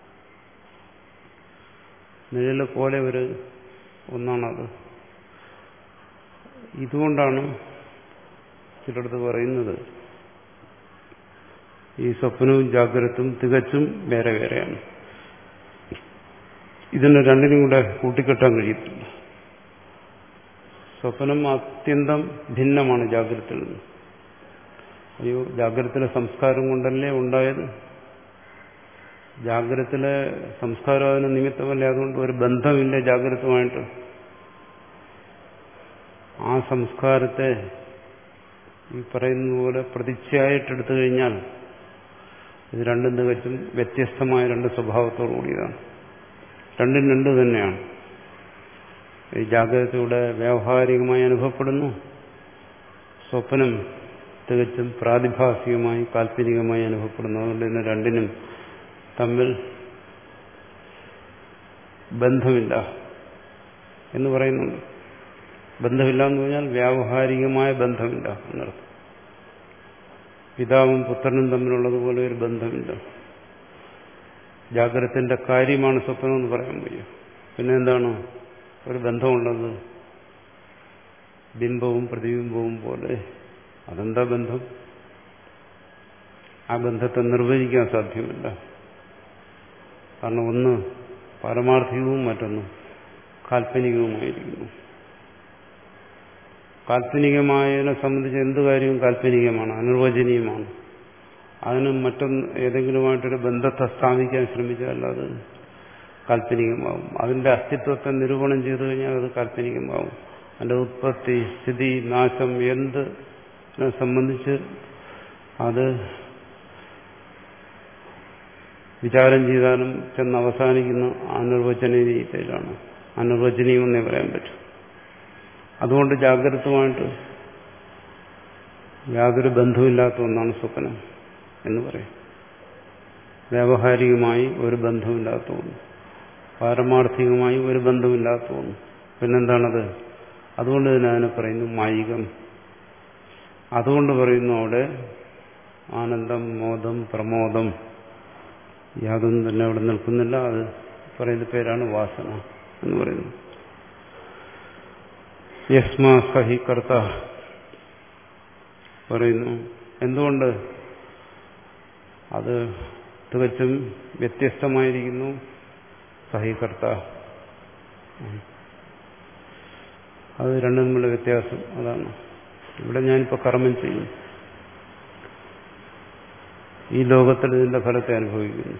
നിഴല് പോലെ ഒരു ഒന്നാണത്. ഇതുകൊണ്ടാണ് ചിലടത്ത് പറയുന്നത് ഈ സ്വപ്നവും ജാഗ്രതയും തികച്ചും വേറെ വേറെയാണ്. ഇതിനെ രണ്ടിനും കൂടെ കൂട്ടിക്കെട്ടാൻ കഴിയത്തില്ല. സ്വപ്നം അത്യന്തം ഭിന്നമാണ് ജാഗ്രതയിൽ നിന്ന്. അയ്യോ, ജാഗ്രതത്തിലെ സംസ്കാരം കൊണ്ടല്ലേ ഉണ്ടായത്. ജാഗ്രതത്തിലെ സംസ്കാരം അതിന് നിമിത്തമല്ലേ. അതുകൊണ്ട് ഒരു ബന്ധമില്ല ജാഗ്രതമായിട്ട്. ആ സംസ്കാരത്തെ ഈ പറയുന്ന പോലെ പ്രതിച്ഛയായിട്ടെടുത്തു കഴിഞ്ഞാൽ ഇത് രണ്ടും തികച്ചും വ്യത്യസ്തമായ രണ്ട് സ്വഭാവത്തോടു കൂടിയതാണ്. രണ്ടും രണ്ട് തന്നെയാണ്. ഈ ജാഗ്രതയുടെ വ്യാവഹാരികമായി അനുഭവപ്പെടുന്നു, സ്വപ്നം തികച്ചും പ്രാതിഭാസികമായി കാൽപ്പനികമായി അനുഭവപ്പെടുന്നു. അതുകൊണ്ട് തന്നെ രണ്ടിനും തമ്മിൽ ബന്ധമില്ല എന്ന് പറയുന്നുണ്ട്. ബന്ധമില്ല എന്ന് പറഞ്ഞാൽ വ്യാവഹാരികമായ ബന്ധമില്ല എന്നർത്ഥം. പിതാവും പുത്രനും തമ്മിലുള്ളതുപോലെ ഒരു ബന്ധമില്ല. ജാഗ്രതത്തിന്റെ കാര്യമാണ് സ്വപ്നം എന്ന് പറയാൻ വയ്യ. പിന്നെ എന്താണ് ഒരു ബന്ധമുള്ളത്? ബിംബവും പ്രതിബിംബവും പോലെ. അതെന്താ ബന്ധം? ആ ബന്ധത്തെ നിർവചിക്കാൻ സാധ്യമല്ല. കാരണം ഒന്ന് പാരമാർത്ഥികവും മറ്റൊന്ന് കാൽപ്പനികവുമായിരിക്കുന്നു. കാൽപ്പനികമായതിനെ സംബന്ധിച്ച് എന്ത് കാര്യവും കാൽപ്പനികമാണ്, അനിർവചനീയമാണ്. അതിന് മറ്റൊന്ന് ഏതെങ്കിലുമായിട്ടൊരു ബന്ധത്തെ സ്ഥാപിക്കാൻ ശ്രമിച്ചാൽ അത് കാൽപ്പനികമാവും. അതിന്റെ അസ്തിത്വത്തെ നിരൂപണം ചെയ്തു കഴിഞ്ഞാൽ അത് കാൽപ്പനികമാവും. അതിന്റെ ഉത്പത്തി, സ്ഥിതി, നാശം എന്തിനെ സംബന്ധിച്ച് അത് വിചാരം ചെയ്താലും ചെന്ന് അവസാനിക്കുന്ന അനിർവചനീയതയിലാണ്. അനിർവചനീയമെന്നേ പറയാൻ പറ്റും. അതുകൊണ്ട് ജാഗ്രതമായിട്ട് യാതൊരു ബന്ധമില്ലാത്ത ഒന്നാണ് സ്വപ്നം എന്ന് പറയും. വ്യാവഹാരികമായി ഒരു ബന്ധമില്ലാത്ത ഒന്ന്, പാരമാർത്ഥികമായി ഒരു ബന്ധമില്ലാത്ത ഒന്ന്. പിന്നെന്താണത്? അതുകൊണ്ട് തന്നെ അതിനെ പറയുന്നു മായികം. അതുകൊണ്ട് പറയുന്നു അവിടെ ആനന്ദം, മോദം, പ്രമോദം യാതൊന്നും തന്നെ അവിടെ നിൽക്കുന്നില്ല. അത് പറയുന്ന പേരാണ് വാസന എന്ന് പറയുന്നത്. യസ്മാ സഹി കർത്ത പറയുന്നു. എന്തുകൊണ്ട്? അത് തികച്ചും വ്യത്യസ്തമായിരിക്കുന്നു. സഹി കർത്ത, അത് രണ്ടും തമ്മിലുള്ള വ്യത്യാസം അതാണ്. ഇവിടെ ഞാനിപ്പോൾ കർമ്മം ചെയ്യും, ഈ ലോകത്തിൽ ഇതിന്റെ ഫലത്തെ അനുഭവിക്കുന്നു.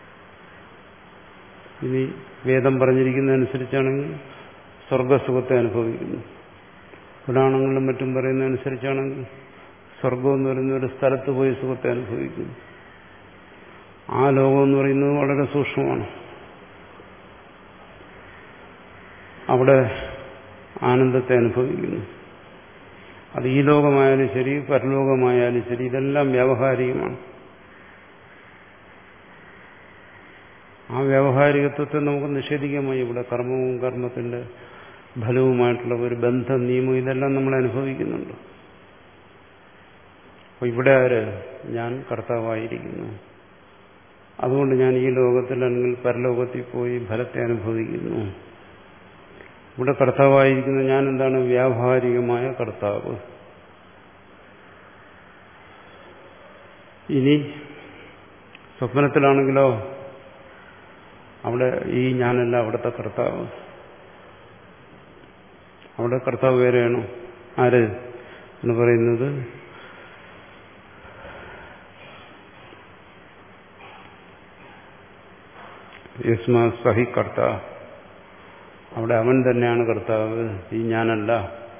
ഇനി വേദം പറഞ്ഞിരിക്കുന്നതനുസരിച്ചാണെങ്കിൽ സ്വർഗസുഖത്തെ അനുഭവിക്കുന്നു. പുരാണങ്ങളിലും മറ്റും പറയുന്നതനുസരിച്ചാണെങ്കിൽ സ്വർഗം എന്ന് പറയുന്ന ഒരു സ്ഥലത്ത് പോയി സുഖത്തെ അനുഭവിക്കുന്നു. ആ ലോകം എന്ന് പറയുന്നത് വളരെ സൂക്ഷ്മമാണ്. അവിടെ ആനന്ദത്തെ അനുഭവിക്കുന്നു. അത് ഈ ലോകമായാലും ശരി, പരലോകമായാലും ശരി, ഇതെല്ലാം വ്യാവഹാരികമാണ്. ആ വ്യാവഹാരികത്വത്തെ നമുക്ക് നിഷേധിക്കാമായി. ഇവിടെ കർമ്മവും കർമ്മത്തിന്റെ ഫലവുമായിട്ടുള്ള ഒരു ബന്ധം, നിയമം, ഇതെല്ലാം നമ്മൾ അനുഭവിക്കുന്നുണ്ട്. അപ്പൊ ഇവിടെ ആര്? ഞാൻ കർത്താവായിരിക്കുന്നു. അതുകൊണ്ട് ഞാൻ ഈ ലോകത്തിൽ അല്ലെങ്കിൽ പരലോകത്തിൽ പോയി ഫലത്തെ അനുഭവിക്കുന്നു. ഇവിടെ കർത്താവായിരിക്കുന്ന ഞാൻ എന്താണ്? വ്യാവഹാരികമായ കർത്താവ്. ഇനി സ്വപ്നത്തിലാണെങ്കിലോ അവിടെ ഈ ഞാനല്ല അവിടുത്തെ കർത്താവ്. അവിടെ കർത്താവ് വേറെയാണോ? ആര് എന്ന് പറയുന്നത് യസ്മാ സഹി കർത്ത, അവിടെ അവൻ തന്നെയാണ് കർത്താവ്, ഈ ഞാനല്ല.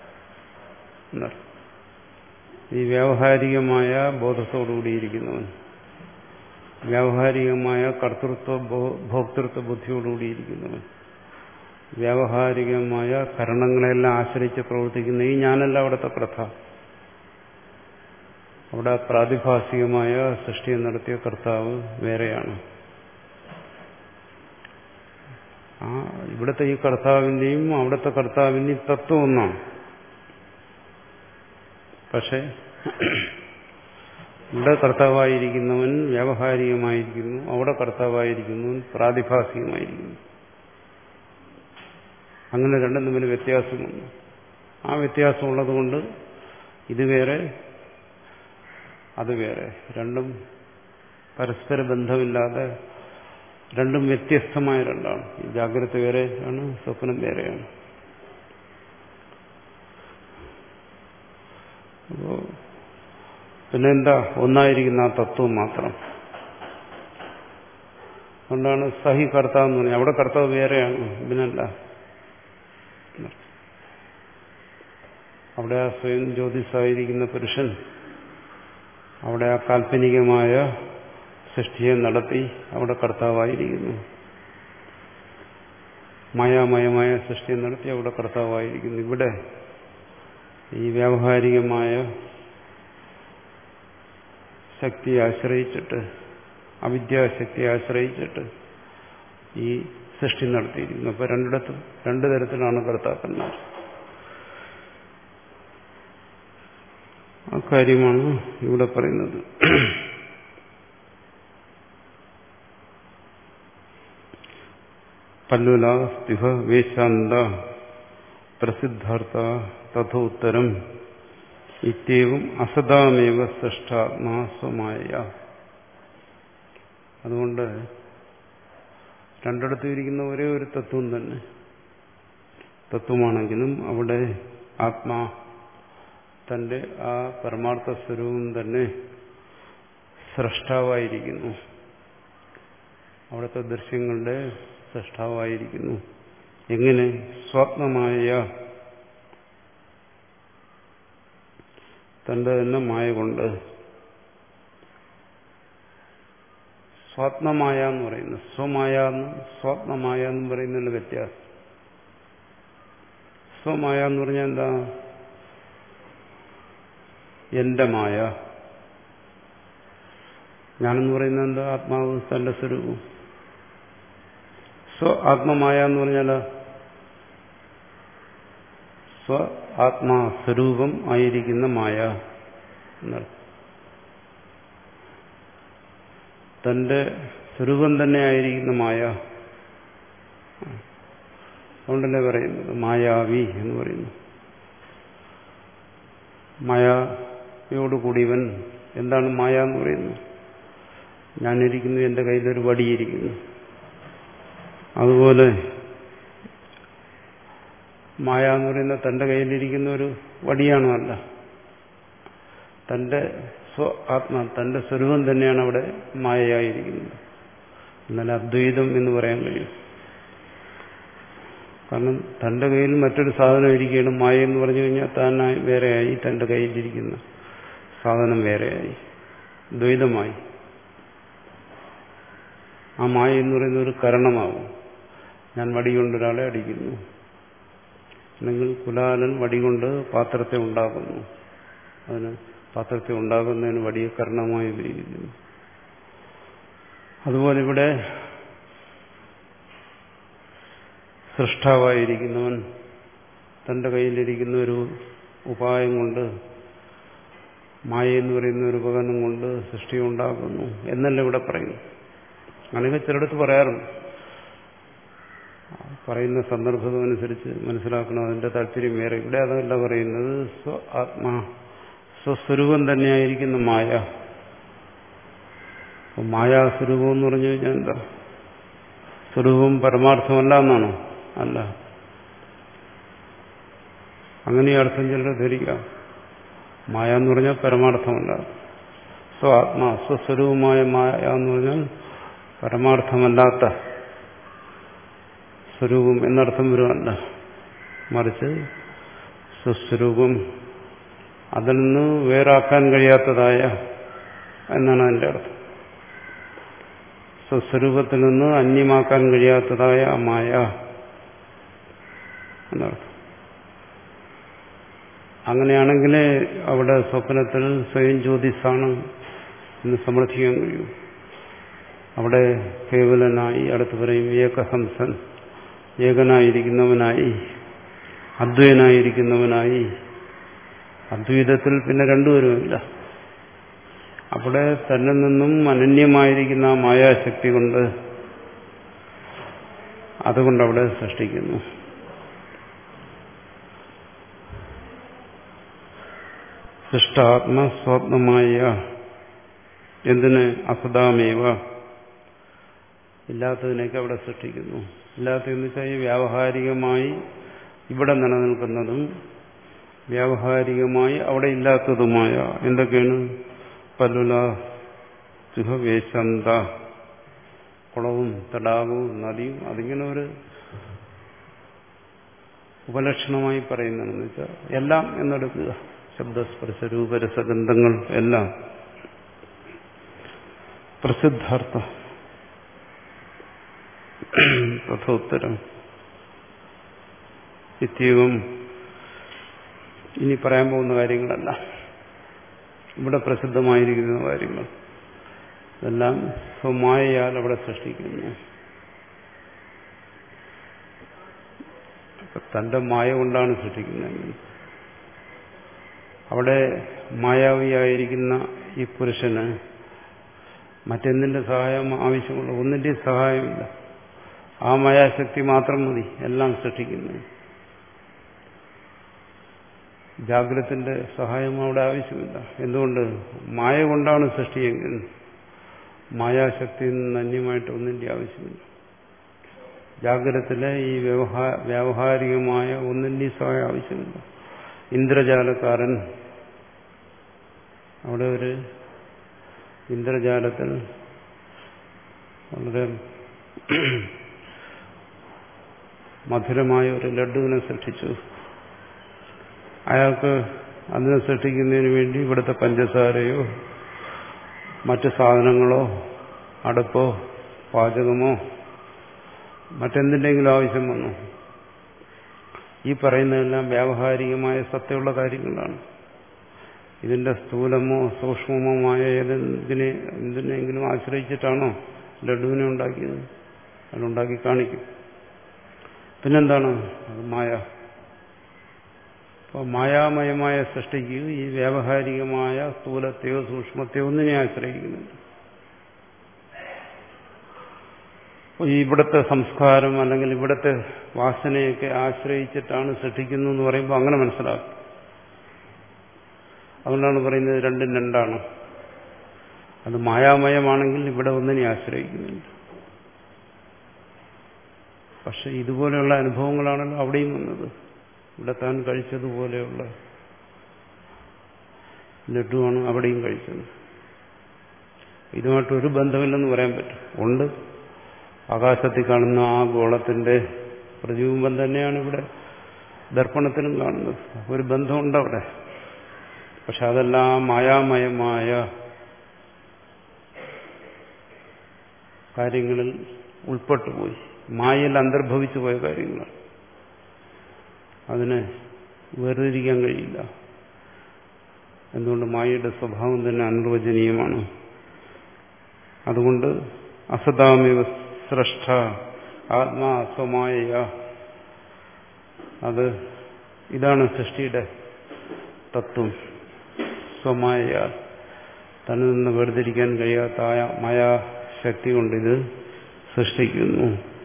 ഈ വ്യാവഹാരികമായ ബോധത്തോടുകൂടിയിരിക്കുന്നവൻ, വ്യാവഹാരികമായ കർത്തൃത്വ ഭോക്തൃത്വ ബുദ്ധിയോടുകൂടിയിരിക്കുന്നവൻ, വ്യാവഹാരികമായ കരണങ്ങളെല്ലാം ആശ്രയിച്ച് പ്രവർത്തിക്കുന്ന ഈ ഞാനല്ല അവിടുത്തെ കർത്താവ്. അവിടെ പ്രാതിഭാസികമായ സൃഷ്ടിയെ നടത്തിയ കർത്താവ് വേറെയാണ്. ആ ഇവിടുത്തെ ഈ കർത്താവിന്റെയും അവിടുത്തെ കർത്താവിന്റെയും തത്വം ഒന്നാണ്. പക്ഷെ ഇവിടെ കർത്താവായിരിക്കുന്നവൻ വ്യാവഹാരികമായിരിക്കുന്നു, അവിടെ കർത്താവായിരിക്കുന്നവൻ പ്രാതിഭാസികമായിരിക്കുന്നു. അങ്ങനെ രണ്ടും തമ്മിൽ വ്യത്യാസമുണ്ട്. ആ വ്യത്യാസമുള്ളത് കൊണ്ട് ഇത് വേറെ അത് വേറെ, രണ്ടും പരസ്പര ബന്ധമില്ലാതെ രണ്ടും വ്യത്യസ്തമായ രണ്ടാണ്. ഈ ജാഗ്രത വേറെയാണ്, സ്വപ്നം വേറെയാണ്. അപ്പോ പിന്നെന്താ? ഒന്നായിരിക്കുന്ന ആ തത്വം മാത്രം. അതുകൊണ്ടാണ് സഹി കർത്താവ് എന്ന് പറഞ്ഞാൽ അവിടെ കർത്താവ് വേറെയാണ്, ഇതിനല്ല. അവിടെ ആ സ്വയം ജ്യോതിസായിരിക്കുന്ന പുരുഷൻ അവിടെ ആ കാൽപ്പനികമായ സൃഷ്ടിയെ നടത്തി അവിടെ കർത്താവായിരിക്കുന്നു. മായാമയമായ സൃഷ്ടി നടത്തി അവിടെ കർത്താവായിരിക്കുന്നു. ഇവിടെ ഈ വ്യാവഹാരികമായ ശക്തിയെ ആശ്രയിച്ചിട്ട്, അവിദ്യാശക്തിയെ ആശ്രയിച്ചിട്ട് ഈ സൃഷ്ടി നടത്തിയിരിക്കുന്നു. അപ്പൊ രണ്ടിടത്തും രണ്ടു തരത്തിലാണ് കർത്താക്കന്മാർ. ആ കാര്യമാണ് ഇവിടെ പറയുന്നത്. പല്ലുല സ്തിഹ വേശാന്ത പ്രസിദ്ധാർത്ഥ തഥോത്തരം ഇത്യവും അസദാമേവ സൃഷ്ടാത്മാ സ്വമായ. അതുകൊണ്ട് രണ്ടിടത്തും ഇരിക്കുന്ന ഒരേ ഒരു തത്വം തന്നെ തത്വമാണെങ്കിലും അവിടെ ആത്മാ തന്റെ ആ പരമാർത്ഥ സ്വരൂപം തന്നെ സ്രഷ്ടാവായിരിക്കുന്നു. അവിടുത്തെ ദൃശ്യങ്ങളുടെ സ്രഷ്ടാവായിരിക്കുന്നു. എങ്ങനെ? സ്വാത്മമായ തന്റെ തന്നെ മായ കൊണ്ട്. സ്വാത്മമായ എന്ന് പറയുന്നത് സ്വമായ എന്നും സ്വാത്മമായ എന്നും പറയുന്നതിന്റെ വ്യത്യാസം. സ്വമായ എന്ന് പറഞ്ഞാൽ എന്താ? എന്റെ മായ. ഞാനെന്ന് പറയുന്നത് എന്താ? ആത്മാവ് തന്റെ സ്വരൂപം. സ്വ ആത്മമായ എന്ന് പറഞ്ഞാൽ സ്വ ആത്മാ സ്വരൂപം ആയിരിക്കുന്ന മായ എന്നർത്ഥം. തന്റെ സ്വരൂപം തന്നെ ആയിരിക്കുന്ന മായ. അതുകൊണ്ടല്ലേ പറയുന്നത് മായാവി എന്ന് പറയുന്നു. മായയോടുകൂടിയവൻ. എന്താണ് മായ എന്ന് പറയുന്നത്? ഞാനിരിക്കുന്നു, എന്റെ കയ്യിലൊരു വടിയിരിക്കുന്നു. അതുപോലെ മായ എന്ന് പറയുന്നത് തന്റെ കയ്യിലിരിക്കുന്ന ഒരു വടിയാണോ? അല്ല. തന്റെ സ്വ ആത്മ തന്റെ സ്വരൂപം തന്നെയാണ് അവിടെ മായയായിരിക്കുന്നത്. എന്നാൽ അദ്വൈതം എന്ന് പറയാൻ കഴിയും. കാരണം തന്റെ കയ്യിൽ മറ്റൊരു സാധനം ഇരിക്കുകയാണ്. മായ എന്ന് പറഞ്ഞു കഴിഞ്ഞാൽ താൻ വേറെയായി, തന്റെ കയ്യിലിരിക്കുന്ന സാധനം വേറെയായി, ദ്വൈതമായി. ആ മായ എന്ന് പറയുന്ന ഒരു കരണമാകും. ഞാൻ വടി കൊണ്ട് ഒരാളെ അടിക്കുന്നു, അല്ലെങ്കിൽ കുലാലൻ വടി കൊണ്ട് പാത്രത്തെ ഉണ്ടാക്കുന്നു. അതിന് പാത്രത്തെ ഉണ്ടാകുന്നതിന് വടിയെ കരണമായി ഉപയോഗിക്കുന്നു. അതുപോലെ ഇവിടെ സൃഷ്ടാവായിരിക്കുന്നവൻ തന്റെ കയ്യിലിരിക്കുന്ന ഒരു ഉപായം കൊണ്ട്, മായ എന്ന് പറയുന്ന ഒരു ഉപകരണം കൊണ്ട് സൃഷ്ടി ഉണ്ടാക്കുന്നു എന്നല്ല ഇവിടെ പറയുന്നു. അങ്ങനെ ചിലടത്ത് പറയാറുണ്ട്. പറയുന്ന സന്ദർഭമനുസരിച്ച് മനസ്സിലാക്കണം, അതിന്റെ താല്പര്യം വേറെ. ഇവിടെ അതല്ല പറയുന്നത്. സ്വ ആത്മാ സ്വസ്വരൂപം തന്നെയായിരിക്കുന്ന മായ. മായാസ്വരൂപം എന്ന് പറഞ്ഞു കഴിഞ്ഞാൽ എന്താ? സ്വരൂപം പരമാർത്ഥമല്ല എന്നാണോ? അല്ല. അങ്ങനെ അർത്ഥം ചിലർ ധരിക്കാം. മായ എന്ന് പറഞ്ഞാൽ പരമാർത്ഥമല്ല. സ്വ ആത്മാ സ്വസ്വരൂപമായ മായ എന്ന് പറഞ്ഞാൽ പരമാർത്ഥമല്ലാത്ത സ്വരൂപം എന്നർത്ഥം വരുമല്ല. മറിച്ച് സ്വസ്വരൂപം, അതിൽ നിന്ന് വേറാക്കാൻ കഴിയാത്തതായ എന്നാണ് അതിൻ്റെ അർത്ഥം. സ്വസ്വരൂപത്തിൽ നിന്ന് അന്യമാക്കാൻ കഴിയാത്തതായ മായ എന്നർത്ഥം. അങ്ങനെയാണെങ്കിൽ അവിടെ സ്വപ്നത്തിൽ സ്വയം ജ്യോതിസാണ് എന്ന് സമർത്ഥിക്കാൻ കഴിയും. അവിടെ കേവലനായി, അടുത്ത് പറയും ഏകഹംസൻ, ഏകനായിരിക്കുന്നവനായി, അദ്വൈനായിരിക്കുന്നവനായി. അദ്വൈതത്തിൽ പിന്നെ രണ്ടുപേരുമില്ല. അവിടെ തന്നിൽ നിന്നും അനന്യമായിരിക്കുന്ന ആ മായാശക്തി കൊണ്ട് അതുകൊണ്ടവിടെ സൃഷ്ടിക്കുന്നു. സൃഷ്ടാത്മസ്വാത്മമായ എന്തിന്? അസദാമേവ, ഇല്ലാത്തതിനൊക്കെ അവിടെ സൃഷ്ടിക്കുന്നു. ഇല്ലാത്തതെന്ന് വെച്ചാൽ ഈ വ്യാവഹാരികമായി ഇവിടെ നിലനിൽക്കുന്നതും വ്യാവഹാരികമായി അവിടെ ഇല്ലാത്തതുമായ എന്തൊക്കെയാണ്? പല്ലുല സുഖവേശന്ത, കുളവും തടാകവും നദിയും. അതിങ്ങനെ ഒരു ഉപലക്ഷണമായി പറയുന്നതെന്ന് വെച്ചാൽ എല്ലാം എന്നെടുക്കുക. ശബ്ദസ്പർശ രൂപരസഗന്ധങ്ങൾ എല്ലാം. പ്രസിദ്ധാർത്ഥം തഥോത്തരം ഇത്യവും ഇനി പറയാൻ പോകുന്ന കാര്യങ്ങളല്ല, ഇവിടെ പ്രസിദ്ധമായിരിക്കുന്ന കാര്യങ്ങൾ ഇതെല്ലാം സ്വമായയാൽ അവിടെ സൃഷ്ടിക്കുന്നു. തന്റെ മായ കൊണ്ടാണ് സൃഷ്ടിക്കുന്നത്. അവിടെ മായാവിയായിരിക്കുന്ന ഈ പുരുഷന് മറ്റെന്തിന്റെ സഹായം ആവശ്യമുള്ള? ഒന്നിന്റെയും സഹായമില്ല. ആ മായാശക്തി മാത്രം മതി എല്ലാം സൃഷ്ടിക്കുന്നത്. ജാഗ്രതത്തിന്റെ സഹായം അവിടെ ആവശ്യമില്ല. എന്തുകൊണ്ട്? മായ കൊണ്ടാണ് സൃഷ്ടിയെങ്കിൽ മായാശക്തിയിൽ നിന്ന് അന്യമായിട്ട് ഒന്നിന്റെ ആവശ്യമില്ല. ജാഗ്രതത്തിലെ ഈ വ്യവഹാ വ്യാവഹാരികമായ ഒന്നിന്റെയും സഹായം ആവശ്യമില്ല. ഇന്ദ്രജാലക്കാരൻ, അവിടെ ഒരു ഇന്ദ്രജാലത്തിൽ വളരെ മധുരമായ ഒരു ലഡുവിനെ സൃഷ്ടിച്ചു. അയാൾക്ക് അതിനെ സൃഷ്ടിക്കുന്നതിന് വേണ്ടി ഇവിടുത്തെ പഞ്ചസാരയോ മറ്റു സാധനങ്ങളോ അടുപ്പോ പാചകമോ മറ്റെന്തിൻ്റെങ്കിലും ആവശ്യം വന്നു. ഈ പറയുന്നതെല്ലാം വ്യാവഹാരികമായ സത്യമുള്ള കാര്യങ്ങളാണ്. ഇതിന്റെ സ്ഥൂലമോ സൂക്ഷ്മമോമായ ഏതെന്തിനെ എന്തിനെങ്കിലും ആശ്രയിച്ചിട്ടാണോ ലഡുവിനെ ഉണ്ടാക്കിയത്? അതുണ്ടാക്കി കാണിക്കും. പിന്നെന്താണ്? അത് മായ. അപ്പോൾ മായാമയമായ സൃഷ്ടിക്ക് ഈ വ്യാവഹാരികമായ സ്ഥൂലത്തെയോ സൂക്ഷ്മത്തെയോ ഒന്നിനെ ആശ്രയിക്കുന്നുണ്ട്. ഇവിടുത്തെ സംസ്കാരം അല്ലെങ്കിൽ ഇവിടുത്തെ വാസനയൊക്കെ ആശ്രയിച്ചിട്ടാണ് സൃഷ്ടിക്കുന്നു എന്ന് പറയുമ്പോൾ അങ്ങനെ മനസ്സിലാക്കും. അതുകൊണ്ടാണ് പറയുന്നത് രണ്ടും രണ്ടാണ്. അത് മായാമയമാണെങ്കിൽ ഇവിടെ ഒന്നിനെ ആശ്രയിക്കുന്നുണ്ട്. പക്ഷെ ഇതുപോലെയുള്ള അനുഭവങ്ങളാണല്ലോ അവിടെയും വന്നത്. ഇവിടെ താൻ കഴിച്ചതുപോലെയുള്ള ലഡുവാണ് അവിടെയും കഴിച്ചത്. ഇതുമായിട്ടൊരു ബന്ധമില്ലെന്ന് പറയാൻ പറ്റും. ഉണ്ട്. ആകാശത്തിൽ കാണുന്ന ആ ഗോളത്തിന്റെ പ്രതിബിംബം തന്നെയാണ് ഇവിടെ ദർപ്പണത്തിലും കാണുന്നത്. ഒരു ബന്ധമുണ്ട് അവിടെ. പക്ഷെ അതെല്ലാം മായാമയമായ കാര്യങ്ങളിൽ ഉൾപ്പെട്ടുപോയി, മായയിൽ അന്തർഭവിച്ചു പോയ കാര്യങ്ങളാണ്. അതിനെ വേർതിരിക്കാൻ കഴിയില്ല. എന്തുകൊണ്ട്? മായയുടെ സ്വഭാവം തന്നെ അനിർവചനീയമാണ്. അതുകൊണ്ട് അസതാമിവ സ്രഷ്ട ആത്മാ സ്വമായ, അത് ഇതാണ് സൃഷ്ടിയുടെ തത്വം. സ്വമായ, തന്നിൽ നിന്ന് വേർതിരിക്കാൻ കഴിയാത്ത മായാശക്തി കൊണ്ട് ഇത് സൃഷ്ടിക്കുന്നു.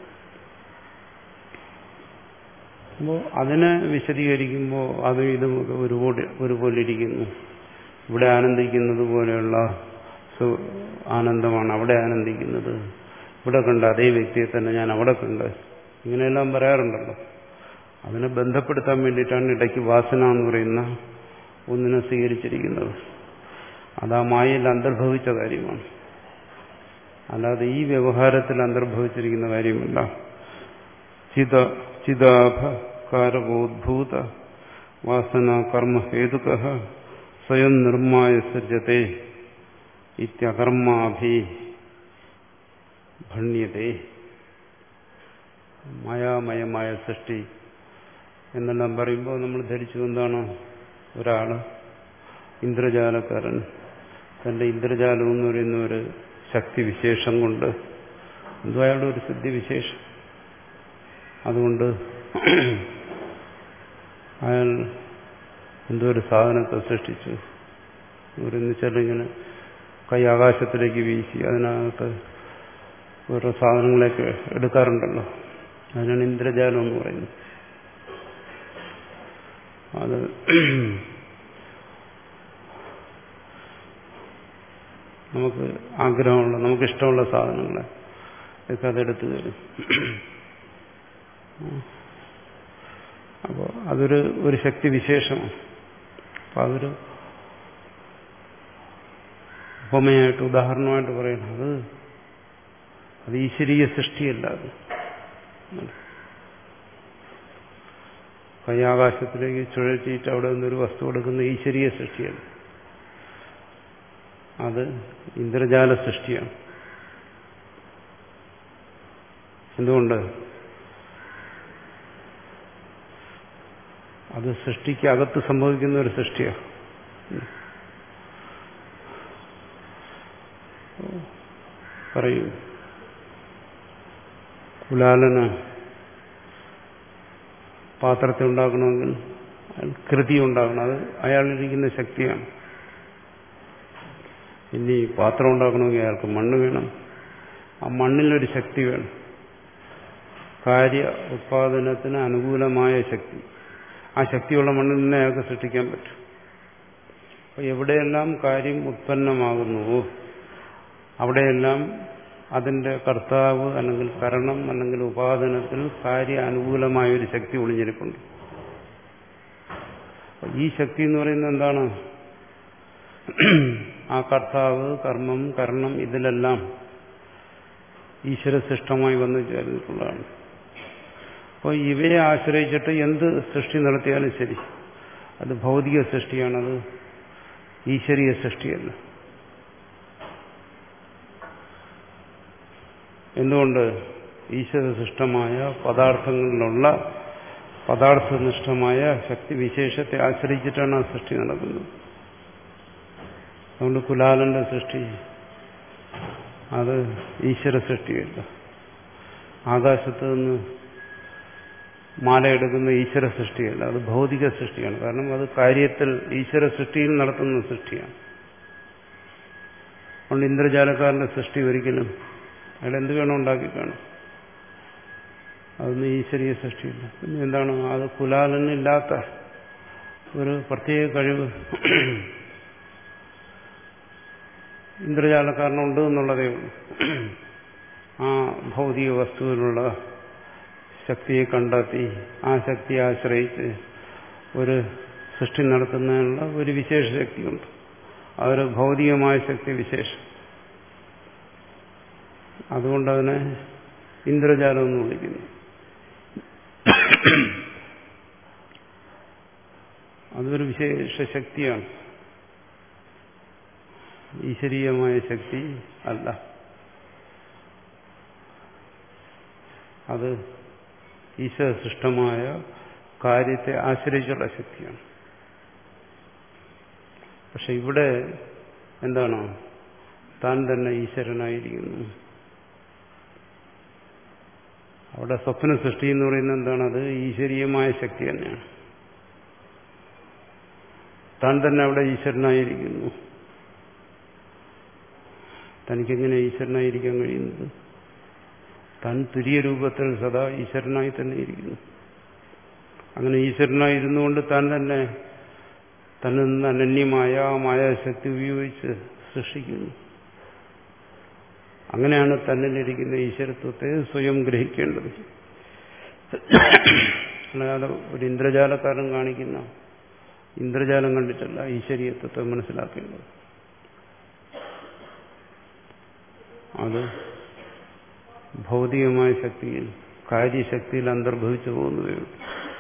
അപ്പോൾ അതിനെ വിശദീകരിക്കുമ്പോൾ അതും ഇതും ഒരുപോലെ ഒരുപോലെ ഇരിക്കുന്നു. ഇവിടെ ആനന്ദിക്കുന്നത് പോലെയുള്ള ആനന്ദമാണ് അവിടെ ആനന്ദിക്കുന്നത്. ഇവിടെ കണ്ട അതേ വ്യക്തിയെ തന്നെ ഞാൻ അവിടെ കണ്ട്, ഇങ്ങനെയെല്ലാം പറയാറുണ്ടല്ലോ. അതിനെ ബന്ധപ്പെടുത്താൻ വേണ്ടിയിട്ടാണ് ഇടയ്ക്ക് വാസന എന്ന് പറയുന്ന ഒന്നിനെ സ്വീകരിച്ചിരിക്കുന്നത്. അത് ആ മായയിൽ അന്തർഭവിച്ച കാര്യമാണ്, അല്ലാതെ ഈ വ്യവഹാരത്തിൽ അന്തർഭവിച്ചിരിക്കുന്ന കാര്യമല്ല. ചിത ചിദാഭകാരബോദ്ഭൂത വാസന കർമ്മ ഹേതുക സ്വയം നിർമ്മായ സൃജത്തെ ഇത്യകർമാഭി ഭണ്യതേ. മായാമയമായ സൃഷ്ടി എന്നെല്ലാം പറയുമ്പോൾ നമ്മൾ ധരിച്ചു എന്താണ്? ഒരാള് ഇന്ദ്രജാലക്കാരൻ തന്റെ ഇന്ദ്രജാലം എന്ന് പറയുന്ന ഒരു ശക്തിവിശേഷം കൊണ്ട് എന്തോ അയാളുടെ ഒരു സിദ്ധിവിശേഷം, അതുകൊണ്ട് അയാൾ എന്തോ ഒരു സാധനത്തെ സൃഷ്ടിച്ചു. എന്നുവെച്ചാൽ ഇങ്ങനെ കൈ ആകാശത്തിലേക്ക് വീശി അതിനകത്ത് ഓരോ സാധനങ്ങളൊക്കെ എടുക്കാറുണ്ടല്ലോ, അതിനാണ് ഇന്ദ്രജാലം എന്ന് പറയുന്നത്. അത് നമുക്ക് ആഗ്രഹമുള്ള നമുക്കിഷ്ടമുള്ള സാധനങ്ങളെ ഒക്കെ അതെടുത്തു തരും. അപ്പോൾ അതൊരു ഒരു ശക്തി വിശേഷമാണ്. അപ്പം അതൊരു ഉപമയായിട്ട് ഉദാഹരണമായിട്ട് പറയണം. അത് അത് ഈശ്വരീയ സൃഷ്ടിയല്ല. അത് കൈയാകാശത്തിലേക്ക് ചുഴറ്റിയിട്ട് അവിടെ നിന്നൊരു വസ്തു എടുക്കുന്ന ഈശ്വരീയ സൃഷ്ടിയല്ല, അത് ഇന്ദ്രജാല സൃഷ്ടിയാണ്. എന്തുകൊണ്ട്? അത് സൃഷ്ടിക്ക് അകത്ത് സംഭവിക്കുന്ന ഒരു സൃഷ്ടിയാണ്. പറയും കുലാലന് പാത്രത്തെ ഉണ്ടാക്കണമെങ്കിൽ കൃതി ഉണ്ടാക്കണം. അത് അയാളിരിക്കുന്ന ശക്തിയാണ്. ഇനി പാത്രം ഉണ്ടാക്കണമെങ്കിൽ അയാൾക്ക് മണ്ണ് വേണം. ആ മണ്ണിലൊരു ശക്തി വേണം. കാര്യ ഉത്പാദനത്തിന് അനുകൂലമായ ശക്തി. ആ ശക്തിയുള്ള മണ്ണിൽ നിന്ന് അയാൾക്ക് സൃഷ്ടിക്കാൻ പറ്റും. അപ്പോൾ എവിടെയെല്ലാം കാര്യം ഉത്പന്നമാകുന്നുവോ അവിടെയെല്ലാം അതിന്റെ കർത്താവ് അല്ലെങ്കിൽ കരണം അല്ലെങ്കിൽ ഉപാദനത്തിൽ കാര്യ അനുകൂലമായൊരു ശക്തി ഒളിഞ്ഞിരിപ്പുണ്ട്. ഈ ശക്തി എന്ന് പറയുന്നത് എന്താണ്? ആ കർത്താവ്, കർമ്മം, കരണം ഇതിലെല്ലാം ഈശ്വരസൃഷ്ടമായി വന്നു ചേർന്നിട്ടുള്ളതാണ്. അപ്പോൾ ഇവയെ ആശ്രയിച്ചിട്ട് എന്ത് സൃഷ്ടി നടത്തിയാലും ശരി, അത് ഭൗതിക സൃഷ്ടിയാണത്, ഈശ്വരീയ സൃഷ്ടിയല്ല. എന്തുകൊണ്ട്? ഈശ്വരസൃഷ്ടമായ പദാർത്ഥങ്ങളിലുള്ള പദാർത്ഥനിഷ്ഠമായ ശക്തി വിശേഷത്തെ ആശ്രയിച്ചിട്ടാണ് ആ സൃഷ്ടി നടക്കുന്നത്. അതുകൊണ്ട് കുലാലന്റെ സൃഷ്ടി അത് ഈശ്വര സൃഷ്ടിയല്ല. ആകാശത്ത് നിന്ന് മാലയെടുക്കുന്ന ഈശ്വര സൃഷ്ടിയല്ല, അത് ഭൗതിക സൃഷ്ടിയാണ്. കാരണം അത് കാര്യത്തിൽ ഈശ്വര സൃഷ്ടിയിൽ നടത്തുന്ന സൃഷ്ടിയാണ്. അതുകൊണ്ട് ഇന്ദ്രജാലക്കാരന്റെ സൃഷ്ടി ഒരിക്കലും അയാൾ എന്ത് വേണോ ഉണ്ടാക്കി കാണും, അതൊന്നും ഈശ്വരീയ സൃഷ്ടിയില്ല. പിന്നെ എന്താണ്? അത് കുലാലനില്ലാത്ത ഒരു പ്രത്യേക കഴിവ് ഇന്ദ്രജാലക്കാരനുണ്ട് എന്നുള്ളതേ ഉള്ളൂ. ആ ഭൗതിക വസ്തുവിലുള്ള ശക്തിയെ കണ്ടെത്തി ആ ശക്തിയെ ആശ്രയിച്ച് ഒരു സൃഷ്ടി നടത്തുന്നതിനുള്ള ഒരു വിശേഷ ശക്തിയുണ്ട്. അതൊരു ഭൗതികമായ ശക്തി വിശേഷം. അതുകൊണ്ട് അതിനെ ഇന്ദ്രജാലം എന്ന് വിളിക്കുന്നു. അതൊരു വിശേഷ ശക്തിയാണ്, ഈശ്വരീയമായ ശക്തി അല്ല. അത് ഈശ്വരസൃഷ്ടമായ കാര്യത്തെ ആശ്രയിച്ചുള്ള ശക്തിയാണ്. പക്ഷെ ഇവിടെ എന്താണ്? താൻ തന്നെ ഈശ്വരനായിരിക്കുന്നു. അവിടെ സ്വപ്ന സൃഷ്ടി എന്ന് പറയുന്നത് എന്താണ്? അത് ഈശ്വരീയമായ ശക്തി തന്നെയാണ്. താൻ തന്നെ അവിടെ ഈശ്വരനായിരിക്കുന്നു. തനിക്കെങ്ങനെ ഈശ്വരനായിരിക്കാൻ കഴിയുന്നത്? താൻ തുര്യ രൂപത്തിൽ സദാ ഈശ്വരനായി തന്നെ ഇരിക്കുന്നു. അങ്ങനെ ഈശ്വരനായിരുന്നുകൊണ്ട് താൻ തന്നെ തന്നിൽ നിന്ന് അനന്യമായ മായാശക്തി ഉപയോഗിച്ച് സൃഷ്ടിക്കുന്നു. അങ്ങനെയാണ് തന്നിലിരിക്കുന്ന ഈശ്വരത്വത്തെ സ്വയം ഗ്രഹിക്കേണ്ടത്. അല്ലാതെ ഒരു ഇന്ദ്രജാലക്കാരൻ കാണിക്കുന്ന ഇന്ദ്രജാലം കണ്ടിട്ടല്ല ഈശ്വരീയത്വത്തെ മനസ്സിലാക്കേണ്ടത്. അത് ഭൗതികമായ ശക്തിയിൽ, കാര്യശക്തിയിൽ അന്തർഭവിച്ചു പോകുന്നതേ ഉള്ളൂ.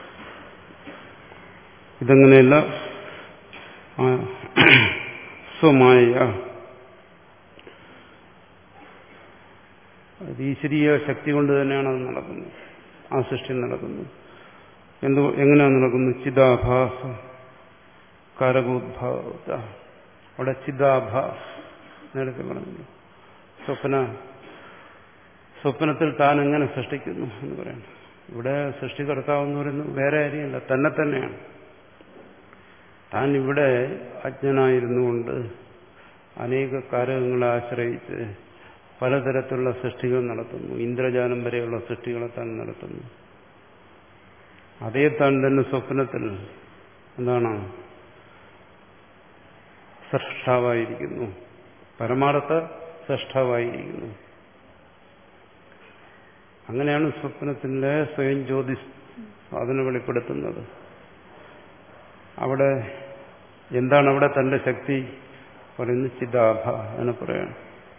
ഇതങ്ങനെയല്ല. സ്വമായ ഈശ്വരീയ ശക്തി കൊണ്ട് തന്നെയാണ് അത് നടക്കുന്നത്, ആ സൃഷ്ടി നടക്കുന്നത്. എന്തു എങ്ങനെയാണ് നടക്കുന്നത്? ചിദാഭാസ കാരകോദ്ഭാവ. അവിടെ ചിദാഭാസ നേരത്തെ പറഞ്ഞു. സ്വപ്ന സ്വപ്നത്തിൽ താൻ എങ്ങനെ സൃഷ്ടിക്കുന്നു എന്ന് പറയുന്നു. ഇവിടെ സൃഷ്ടികർത്താവെന്ന് പറയുന്നത് വേറെ ആരെയല്ല, തന്നെ തന്നെയാണ്. താൻ ഇവിടെ അജ്ഞനായിരുന്നുകൊണ്ട് അനേക കാരകങ്ങളെ ആശ്രയിച്ച് പലതരത്തിലുള്ള സൃഷ്ടികൾ നടത്തുന്നു. ഇന്ദ്രജാലം വരെയുള്ള സൃഷ്ടികളെ താൻ നടത്തുന്നു. അതേ താൻ തന്നെ സ്വപ്നത്തിൽ എന്താണ്? സൃഷ്ടാവായിരിക്കുന്നു, പരമാർത്ഥ സൃഷ്ടാവായിരിക്കുന്നു. അങ്ങനെയാണ് സ്വപ്നത്തിന്റെ സ്വയം ജ്യോതി അതിനെ വെളിപ്പെടുത്തുന്നത്. അവിടെ എന്താണ് അവിടെ തന്റെ ശക്തി പറയുന്നത്? ചിദാഭ എന്ന് പറയാണ്.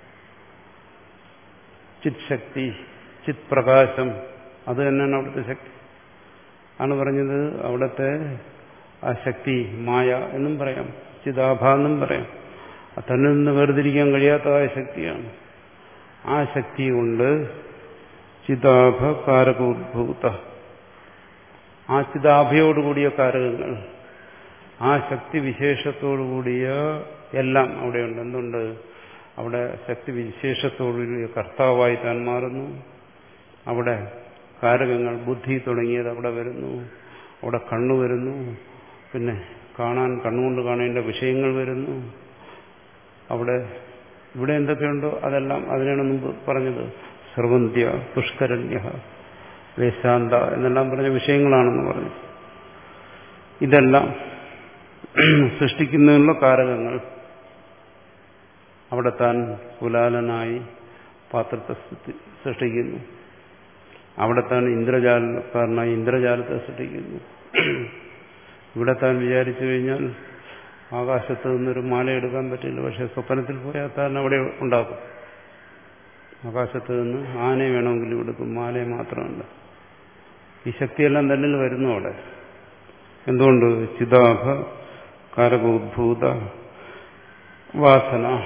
ചിത് ശക്തി, ചിത് പ്രകാശം, അത് തന്നെയാണ് അവിടുത്തെ ശക്തി. ആണ് പറഞ്ഞത്. അവിടുത്തെ ആ ശക്തി മായ എന്നും പറയാം, ചിദാഭ എന്നും പറയാം. തന്നിൽ നിന്ന് വേർതിരിക്കാൻ കഴിയാത്തതായ ശക്തിയാണ്. ആ ശക്തി കൊണ്ട് ചിദാഭ കാരകോദ്ഭൂത, ആ ചിതാഭയോടുകൂടിയ കാരകങ്ങൾ, ആ ശക്തി വിശേഷത്തോടുകൂടിയ എല്ലാം അവിടെയുണ്ട്. എന്തുണ്ട്? അവിടെ ശക്തി വിശേഷത്തോടുകൂടിയ കർത്താവായി താൻ മാറുന്നു. അവിടെ കാരകങ്ങൾ, ബുദ്ധി തുടങ്ങിയത് അവിടെ വരുന്നു. അവിടെ കണ്ണു വരുന്നു. പിന്നെ കാണാൻ കണ്ണുകൊണ്ട് കാണേണ്ട വിഷയങ്ങൾ വരുന്നു. അവിടെ ഇവിടെ എന്തൊക്കെയുണ്ടോ അതെല്ലാം അതിനാണ് മുമ്പ് പറഞ്ഞത്. സർവന്ത്യ, പുഷ്കരണ്യ, വേശാന്ത എന്നെല്ലാം പറഞ്ഞ വിഷയങ്ങളാണെന്ന് പറഞ്ഞു. ഇതെല്ലാം സൃഷ്ടിക്കുന്നതിനുള്ള കാരകങ്ങൾ. അവിടെ താൻ കുലാലനായി പാത്രത്തെ സൃഷ്ടിക്കുന്നു. അവിടെ താൻ ഇന്ദ്രജാലക്കാരനായി ഇന്ദ്രജാലത്തെ സൃഷ്ടിക്കുന്നു. ഇവിടെ താൻ വിചാരിച്ചു കഴിഞ്ഞാൽ ആകാശത്ത് നിന്നൊരു മാല എടുക്കാൻ പറ്റില്ല. പക്ഷെ സ്വപ്നത്തിൽ പോയാൽ താൻ അവിടെ ഉണ്ടാക്കും. ആകാശത്ത് നിന്ന് ആനയെ വേണമെങ്കിലും എടുക്കും, മാലയെ മാത്രമല്ല. ഈ ശക്തിയെല്ലാം തന്നിൽ വരുന്നു അവിടെ. എന്തുകൊണ്ട്? ചിതാഭ കാരകോദ്ഭൂത വാസന.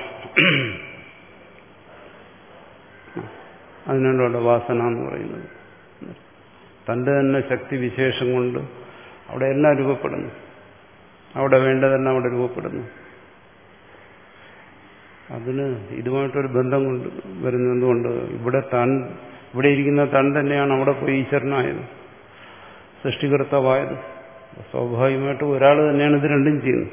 അതിനാണ് അവിടെ വാസന എന്ന് പറയുന്നത്. തന്റെ തന്നെ ശക്തി വിശേഷം കൊണ്ട് അവിടെ എല്ലാം രൂപപ്പെടുന്നു. അവിടെ വേണ്ടതെല്ലാം അവിടെ രൂപപ്പെടുന്നു. അതിന് ഇതുമായിട്ടൊരു ബന്ധം കൊണ്ട് വരുന്നതുകൊണ്ട് ഇവിടെ താൻ ഇവിടെ ഇരിക്കുന്ന താൻ തന്നെയാണ് അവിടെ പോയി ഈശ്വരനായത്, സൃഷ്ടികർത്താവായത്. സ്വാഭാവികമായിട്ടും ഒരാൾ തന്നെയാണ് ഇത് രണ്ടും ചെയ്യുന്നത്.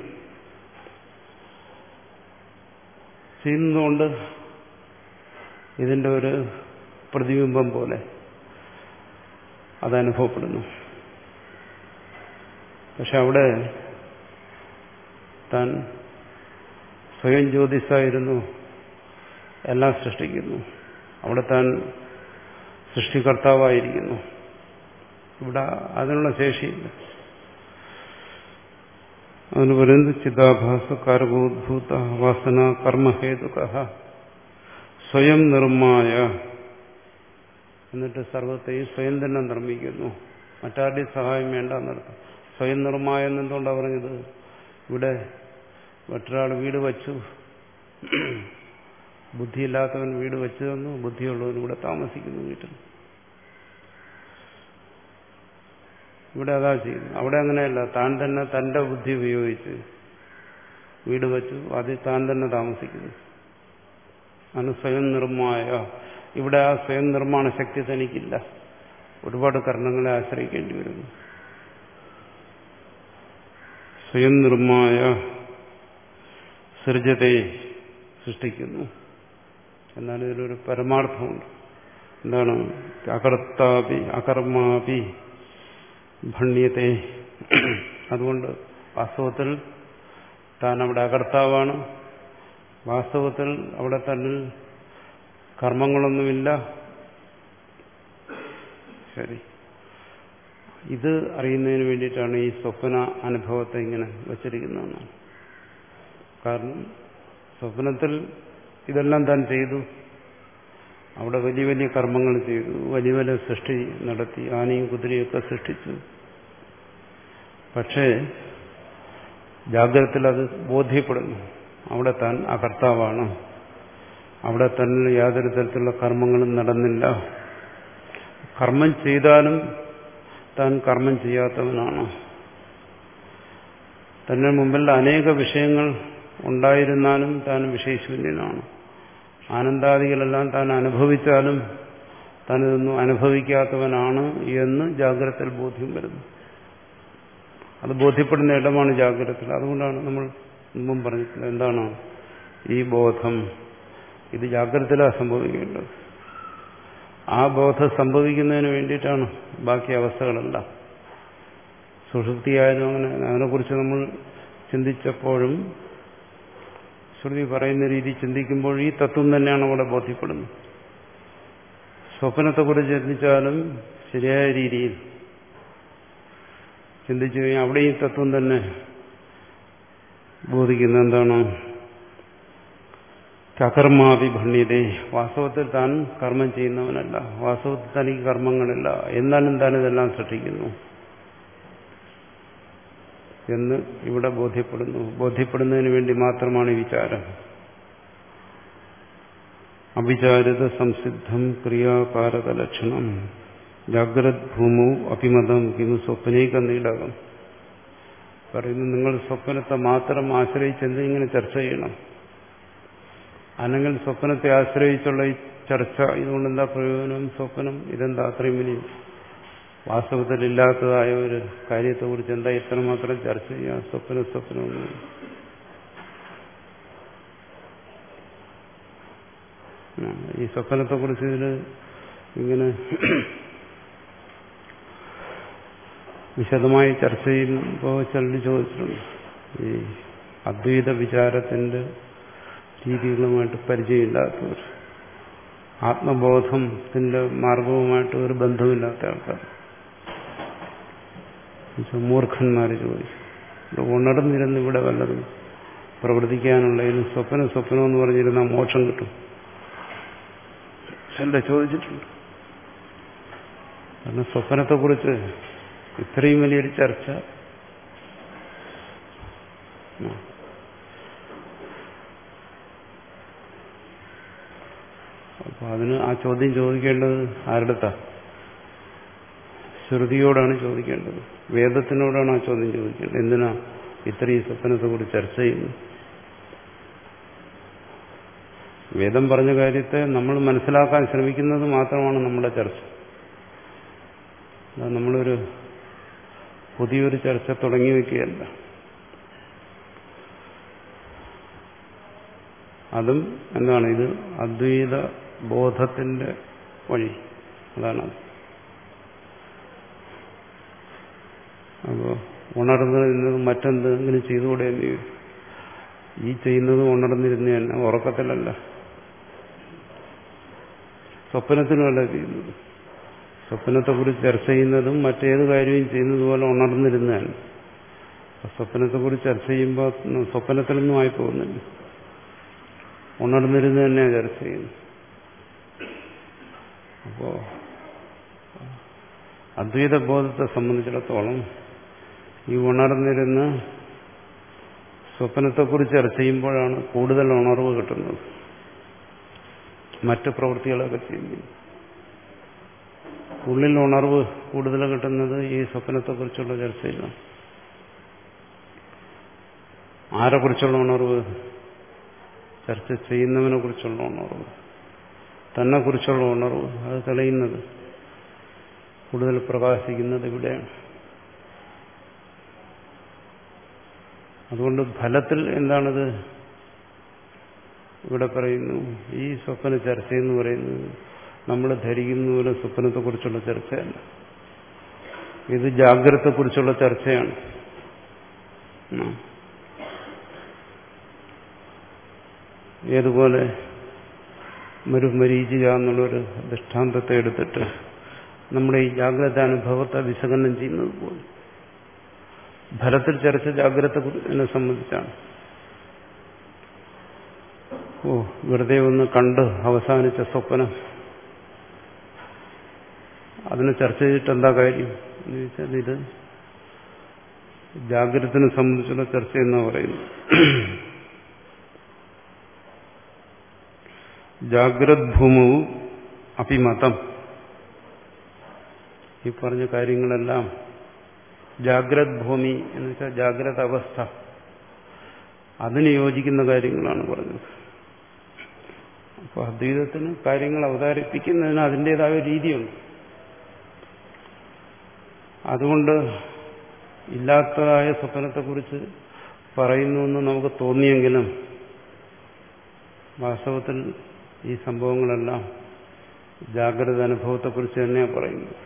ചെയ്യുന്നതുകൊണ്ട് ഇതിന്റെ ഒരു പ്രതിബിംബം പോലെ അതനുഭവപ്പെടുന്നു. പക്ഷെ അവിടെ താൻ സ്വയം ജ്യോതിസായിരുന്നു, എല്ലാം സൃഷ്ടിക്കുന്നു. അവിടെ താൻ സൃഷ്ടികർത്താവായിരിക്കുന്നു. ഇവിടെ അതിനുള്ള ശേഷിയില്ല. അതിന് പറയുന്നത് ചിതാഭാസ കാരകോദ്ഭൂത വാസന കർമ്മഹേതുക സ്വയം നിർമ്മായ. എന്നിട്ട് സർവത്തെയും സ്വയം തന്നെ നിർമ്മിക്കുന്നു. മറ്റാരുടെയും സഹായം വേണ്ട എന്നർത്ഥം. സ്വയം നിർമ്മായ എന്നെന്തുകൊണ്ടാണ് പറഞ്ഞത്? ഇവിടെ മറ്റൊരാൾ വീട് വച്ചു, ബുദ്ധിയില്ലാത്തവൻ വീട് വെച്ചു തന്നു, ബുദ്ധിയുള്ളവൻ ഇവിടെ താമസിക്കുന്നു വീട്ടിൽ. ഇവിടെ അതാ ചെയ്യുന്നു. അവിടെ അങ്ങനെയല്ല. താൻ തന്നെ തന്റെ ബുദ്ധി ഉപയോഗിച്ച് വീട് വച്ചു, അതിൽ താൻ തന്നെ താമസിക്കുന്നു. ആണ് സ്വയം നിർമ്മായ. ഇവിടെ ആ സ്വയം നിർമ്മാണ ശക്തി തനിക്കില്ല. ഒരുപാട് കർണങ്ങളെ ആശ്രയിക്കേണ്ടി വരുന്നു. സ്വയം നിർമ്മായ സൃജത്തെ സൃഷ്ടിക്കുന്നു. എന്നാൽ ഇതിലൊരു പരമാർത്ഥമുണ്ട്. എന്താണ്? അകർത്താപി അകർമാപി ഭണ്യത്തെ. അതുകൊണ്ട് വാസ്തവത്തിൽ താൻ അവിടെ അകർത്താവാണ്. വാസ്തവത്തിൽ അവിടെ തന്നിൽ കർമ്മങ്ങളൊന്നുമില്ല. ശരി, ഇത് അറിയുന്നതിന് വേണ്ടിയിട്ടാണ് ഈ സ്വപ്ന അനുഭവത്തെ ഇങ്ങനെ വച്ചിരിക്കുന്നതെന്നാണ്. കാരണം സ്വപ്നത്തിൽ ഇതെല്ലാം താൻ ചെയ്തു. അവിടെ വലിയ വലിയ കർമ്മങ്ങൾ ചെയ്തു, വലിയ വലിയ സൃഷ്ടി നടത്തി, ആനയും കുതിരയൊക്കെ സൃഷ്ടിച്ചു. പക്ഷേ ജാഗ്രതത്തിൽ അത് ബോധ്യപ്പെടുന്നു. അവിടെ താൻ അകർത്താവാണ്. അവിടെ തന്നെ യാതൊരു തരത്തിലുള്ള കർമ്മങ്ങളും നടന്നില്ല. കർമ്മം ചെയ്താലും താൻ കർമ്മം ചെയ്യാത്തവനാണ്. തന്നെ മുമ്പിൽ അനേക വിഷയങ്ങൾ ഉണ്ടായിരുന്നാലും താൻ വിഷയശൂന്യനാണ്. ആനന്ദാദികളെല്ലാം താൻ അനുഭവിച്ചാലും താൻ ഇതൊന്നും അനുഭവിക്കാത്തവനാണ് എന്ന് ജാഗ്രതയിൽ ബോധ്യം വരുന്നു. അത് ബോധ്യപ്പെടുന്ന ഇടമാണ് ജാഗ്രത. അതുകൊണ്ടാണ് നമ്മൾ മുമ്പും പറഞ്ഞിട്ടുള്ളത്. എന്താണ് ഈ ബോധം? ഇത് ജാഗ്രതയിലാണ് സംഭവിക്കേണ്ടത്. ആ ബോധം സംഭവിക്കുന്നതിന് വേണ്ടിയിട്ടാണ് ബാക്കി അവസ്ഥകളെല്ലാം. സുഷുപ്തിയായാലും അങ്ങനെ അതിനെക്കുറിച്ച് നമ്മൾ ചിന്തിച്ചപ്പോഴും ശ്രുതി പറയുന്ന രീതി ചിന്തിക്കുമ്പോൾ ഈ തത്വം തന്നെയാണ് അവിടെ ബോധ്യപ്പെടുന്നത്. സ്വപ്നത്തെക്കുറിച്ച് ചിന്തിച്ചാലും ശരിയായ രീതിയിൽ ചിന്തിച്ചു കഴിഞ്ഞാൽ അവിടെ ഈ തത്വം തന്നെ ബോധിക്കുന്നത്. എന്താണ്? അകർമാവി ഭണ്യതേ. വാസ്തവത്തിൽ താൻ കർമ്മം ചെയ്യുന്നവനല്ല, വാസ്തവത്തിൽ തനിക്ക് കർമ്മങ്ങളില്ല, എന്നാലും താൻ ഇതെല്ലാം സൃഷ്ടിക്കുന്നു എന്ന് ഇവിടെ ബോധ്യപ്പെടുന്നു. ബോധ്യപ്പെടുന്നതിന് വേണ്ടി മാത്രമാണ് ഈ വിചാരം. അവിചാരിത സംസിദ്ധം ക്രിയാകാരക ലക്ഷണം ജാഗ്രത് ഭൂമു അഭിമതം കിമു സ്വപ്നേക നീടകം പറയുന്നു. നിങ്ങൾ സ്വപ്നത്തെ മാത്രം ആശ്രയിച്ച് എന്തിങ്ങനെ ചർച്ച ചെയ്യണം? അല്ലെങ്കിൽ സ്വപ്നത്തെ ആശ്രയിച്ചുള്ള ഈ ചർച്ച ഇതുകൊണ്ട് എന്താ പ്രയോജനം? സ്വപ്നം ഇതെന്താ അത്രയും വലിയ വാസ്തവത്തിൽ ഇല്ലാത്തതായ ഒരു കാര്യത്തെക്കുറിച്ച് എന്താ ഇത്രമാത്രം ചർച്ച ചെയ്യാം? സ്വപ്ന സ്വപ്നമൊന്നും ഈ സ്വപ്നത്തെക്കുറിച്ച് ഇതിൽ ഇങ്ങനെ വിശദമായി ചർച്ച ചെയ്യുമ്പോൾ ചിലർ ചോദിച്ചിട്ടുണ്ട്, ഈ അദ്വൈത വിചാരത്തിന്റെ രീതികളുമായിട്ട് പരിചയമില്ലാത്തവർ, ആത്മബോധത്തിന്റെ മാർഗവുമായിട്ട് ഒരു ബന്ധമില്ലാത്ത ആൾക്കാർ, മൂർഖന്മാർ ചോദിച്ചു, ഉണർന്നിരുന്ന് ഇവിടെ വല്ലതും പ്രവർത്തിക്കാനുള്ള ഇതിന് സ്വപ്നം സ്വപ്നം എന്ന് പറഞ്ഞിരുന്നാൽ മോക്ഷം കിട്ടും ചില ചോദിച്ചിട്ടുണ്ട്. കാരണം സ്വപ്നത്തെക്കുറിച്ച് ഇത്രയും വലിയൊരു ചർച്ച അപ്പൊ അതിന് ആ ചോദ്യം ചോദിക്കേണ്ടത് ആരുടെത്താ? ശ്രുതിയോടാണ് ചോദിക്കേണ്ടത്, വേദത്തിനോടാണ് ആ ചോദ്യം ചോദിക്കേണ്ടത്. എന്തിനാ ഇത്രയും സ്വപ്നത്തെക്കുറിച്ച് ചർച്ച ചെയ്യുന്നു? വേദം പറഞ്ഞ കാര്യത്തെ നമ്മൾ മനസ്സിലാക്കാൻ ശ്രമിക്കുന്നത് മാത്രമാണ് നമ്മുടെ ചർച്ച. നമ്മളൊരു പുതിയൊരു ചർച്ച തുടങ്ങി വയ്ക്കുകയല്ല. അതും എന്താണ്? ഇത് അദ്വൈത ബോധത്തിന്റെ വഴി, അതാണ്. അപ്പോൾ ഉണർന്നിരുന്നത് മറ്റെന്തെങ്കിലും ചെയ്തുകൂടെ? ഈ ചെയ്യുന്നത് ഉണർന്നിരുന്ന തന്നെ, ഉറക്കത്തിലല്ല, സ്വപ്നത്തിനുമല്ല ചെയ്യുന്നത്. സ്വപ്നത്തെക്കുറിച്ച് ചർച്ച ചെയ്യുന്നതും മറ്റേത് കാര്യവും ചെയ്യുന്നത് പോലെ ഉണർന്നിരുന്നതാണ്. സ്വപ്നത്തെക്കുറിച്ച് ചർച്ച ചെയ്യുമ്പോൾ സ്വപ്നത്തിലൊന്നും ആയി പോകുന്നില്ല, ഉണർന്നിരുന്ന് തന്നെയാണ് ചർച്ച ചെയ്യുന്നത്. അപ്പോ അദ്വൈത ബോധത്തെ സംബന്ധിച്ചിടത്തോളം ഈ ഉണർന്നിരുന്ന് സ്വപ്നത്തെക്കുറിച്ച് ചർച്ച ചെയ്യുമ്പോഴാണ് കൂടുതൽ ഉണർവ് കിട്ടുന്നത്. മറ്റ് പ്രവൃത്തികളൊക്കെ ചെയ്യുന്നു ഉള്ളിൽ ഉണർവ് കൂടുതൽ കിട്ടുന്നത് ഈ സ്വപ്നത്തെക്കുറിച്ചുള്ള ചർച്ചയിലാണ്. ആരെക്കുറിച്ചുള്ള ഉണർവ്? ചർച്ച ചെയ്യുന്നവനെ കുറിച്ചുള്ള ഉണർവ്, തന്നെ കുറിച്ചുള്ള ഉണർവ്. അത് തെളിയുന്നത്, കൂടുതൽ പ്രകാശിക്കുന്നത് ഇവിടെയാണ്. അതുകൊണ്ട് ഫലത്തിൽ എന്താണിത് ഇവിടെ പറയുന്നു? ഈ സ്വപ്ന ചർച്ചയെന്ന് പറയുന്നത് നമ്മൾ ധരിക്കുന്ന പോലെ സ്വപ്നത്തെക്കുറിച്ചുള്ള ചർച്ചയല്ല, ഇത് ജാഗ്രതത്തെക്കുറിച്ചുള്ള ചർച്ചയാണ്. ഏതുപോലെ മരുമരീചിക എന്നുള്ളൊരു ദൃഷ്ടാന്തത്തെ എടുത്തിട്ട് നമ്മുടെ ഈ ജാഗ്രത അനുഭവത്തെ വിശകലനം ചെയ്യുന്നത് പോലെ ഫലത്തിൽ ചർച്ച ജാഗ്രതയെ സംബന്ധിച്ചാണ്. ഓ വെറുതെ ഒന്ന് കണ്ട് അവസാനിച്ച സ്വപ്നം, അതിനെ ചർച്ച ചെയ്തിട്ട് എന്താ കാര്യം എന്ന് ചോദിച്ചാൽ ഇത് ജാഗ്രതയെ സംബന്ധിച്ചുള്ള ചർച്ച എന്നാ പറയുന്നു. ജാഗ്രത് ഭൂമു അഭിമതം, ഈ പറഞ്ഞ കാര്യങ്ങളെല്ലാം ജാഗ്രത് ഭൂമി എന്ന് വെച്ചാൽ ജാഗ്രത അവസ്ഥ, അതിന് യോജിക്കുന്ന കാര്യങ്ങളാണ് പറഞ്ഞത്. അപ്പോൾ അദ്വൈതത്തിന് കാര്യങ്ങൾ അവതരിപ്പിക്കുന്നതിന് അതിൻ്റെതായ രീതിയുണ്ട്. അതുകൊണ്ട് ഇല്ലാത്തതായ സ്വപ്നത്തെക്കുറിച്ച് പറയുന്നു എന്ന് നമുക്ക് തോന്നിയെങ്കിലും വാസ്തവത്തിൽ ഈ സംഭവങ്ങളെല്ലാം ജാഗ്രത അനുഭവത്തെക്കുറിച്ച് തന്നെയാണ് പറയുന്നത്.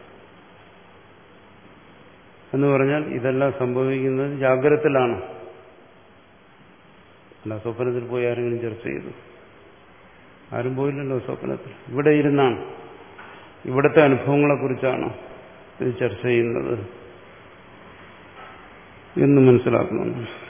എന്ന് പറഞ്ഞാൽ ഇതെല്ലാം സംഭവിക്കുന്നത് ജാഗ്രതത്തിലാണ്, അല്ല സ്വപ്നത്തിൽ പോയി ആരെങ്കിലും ചർച്ച ചെയ്തു? ആരും പോയില്ലല്ലോ സ്വപ്നത്തിൽ. ഇവിടെ ഇരുന്നാണ്, ഇവിടുത്തെ അനുഭവങ്ങളെക്കുറിച്ചാണ് ഇത് ചർച്ച ചെയ്യുന്നത് എന്ന് മനസ്സിലാക്കണം.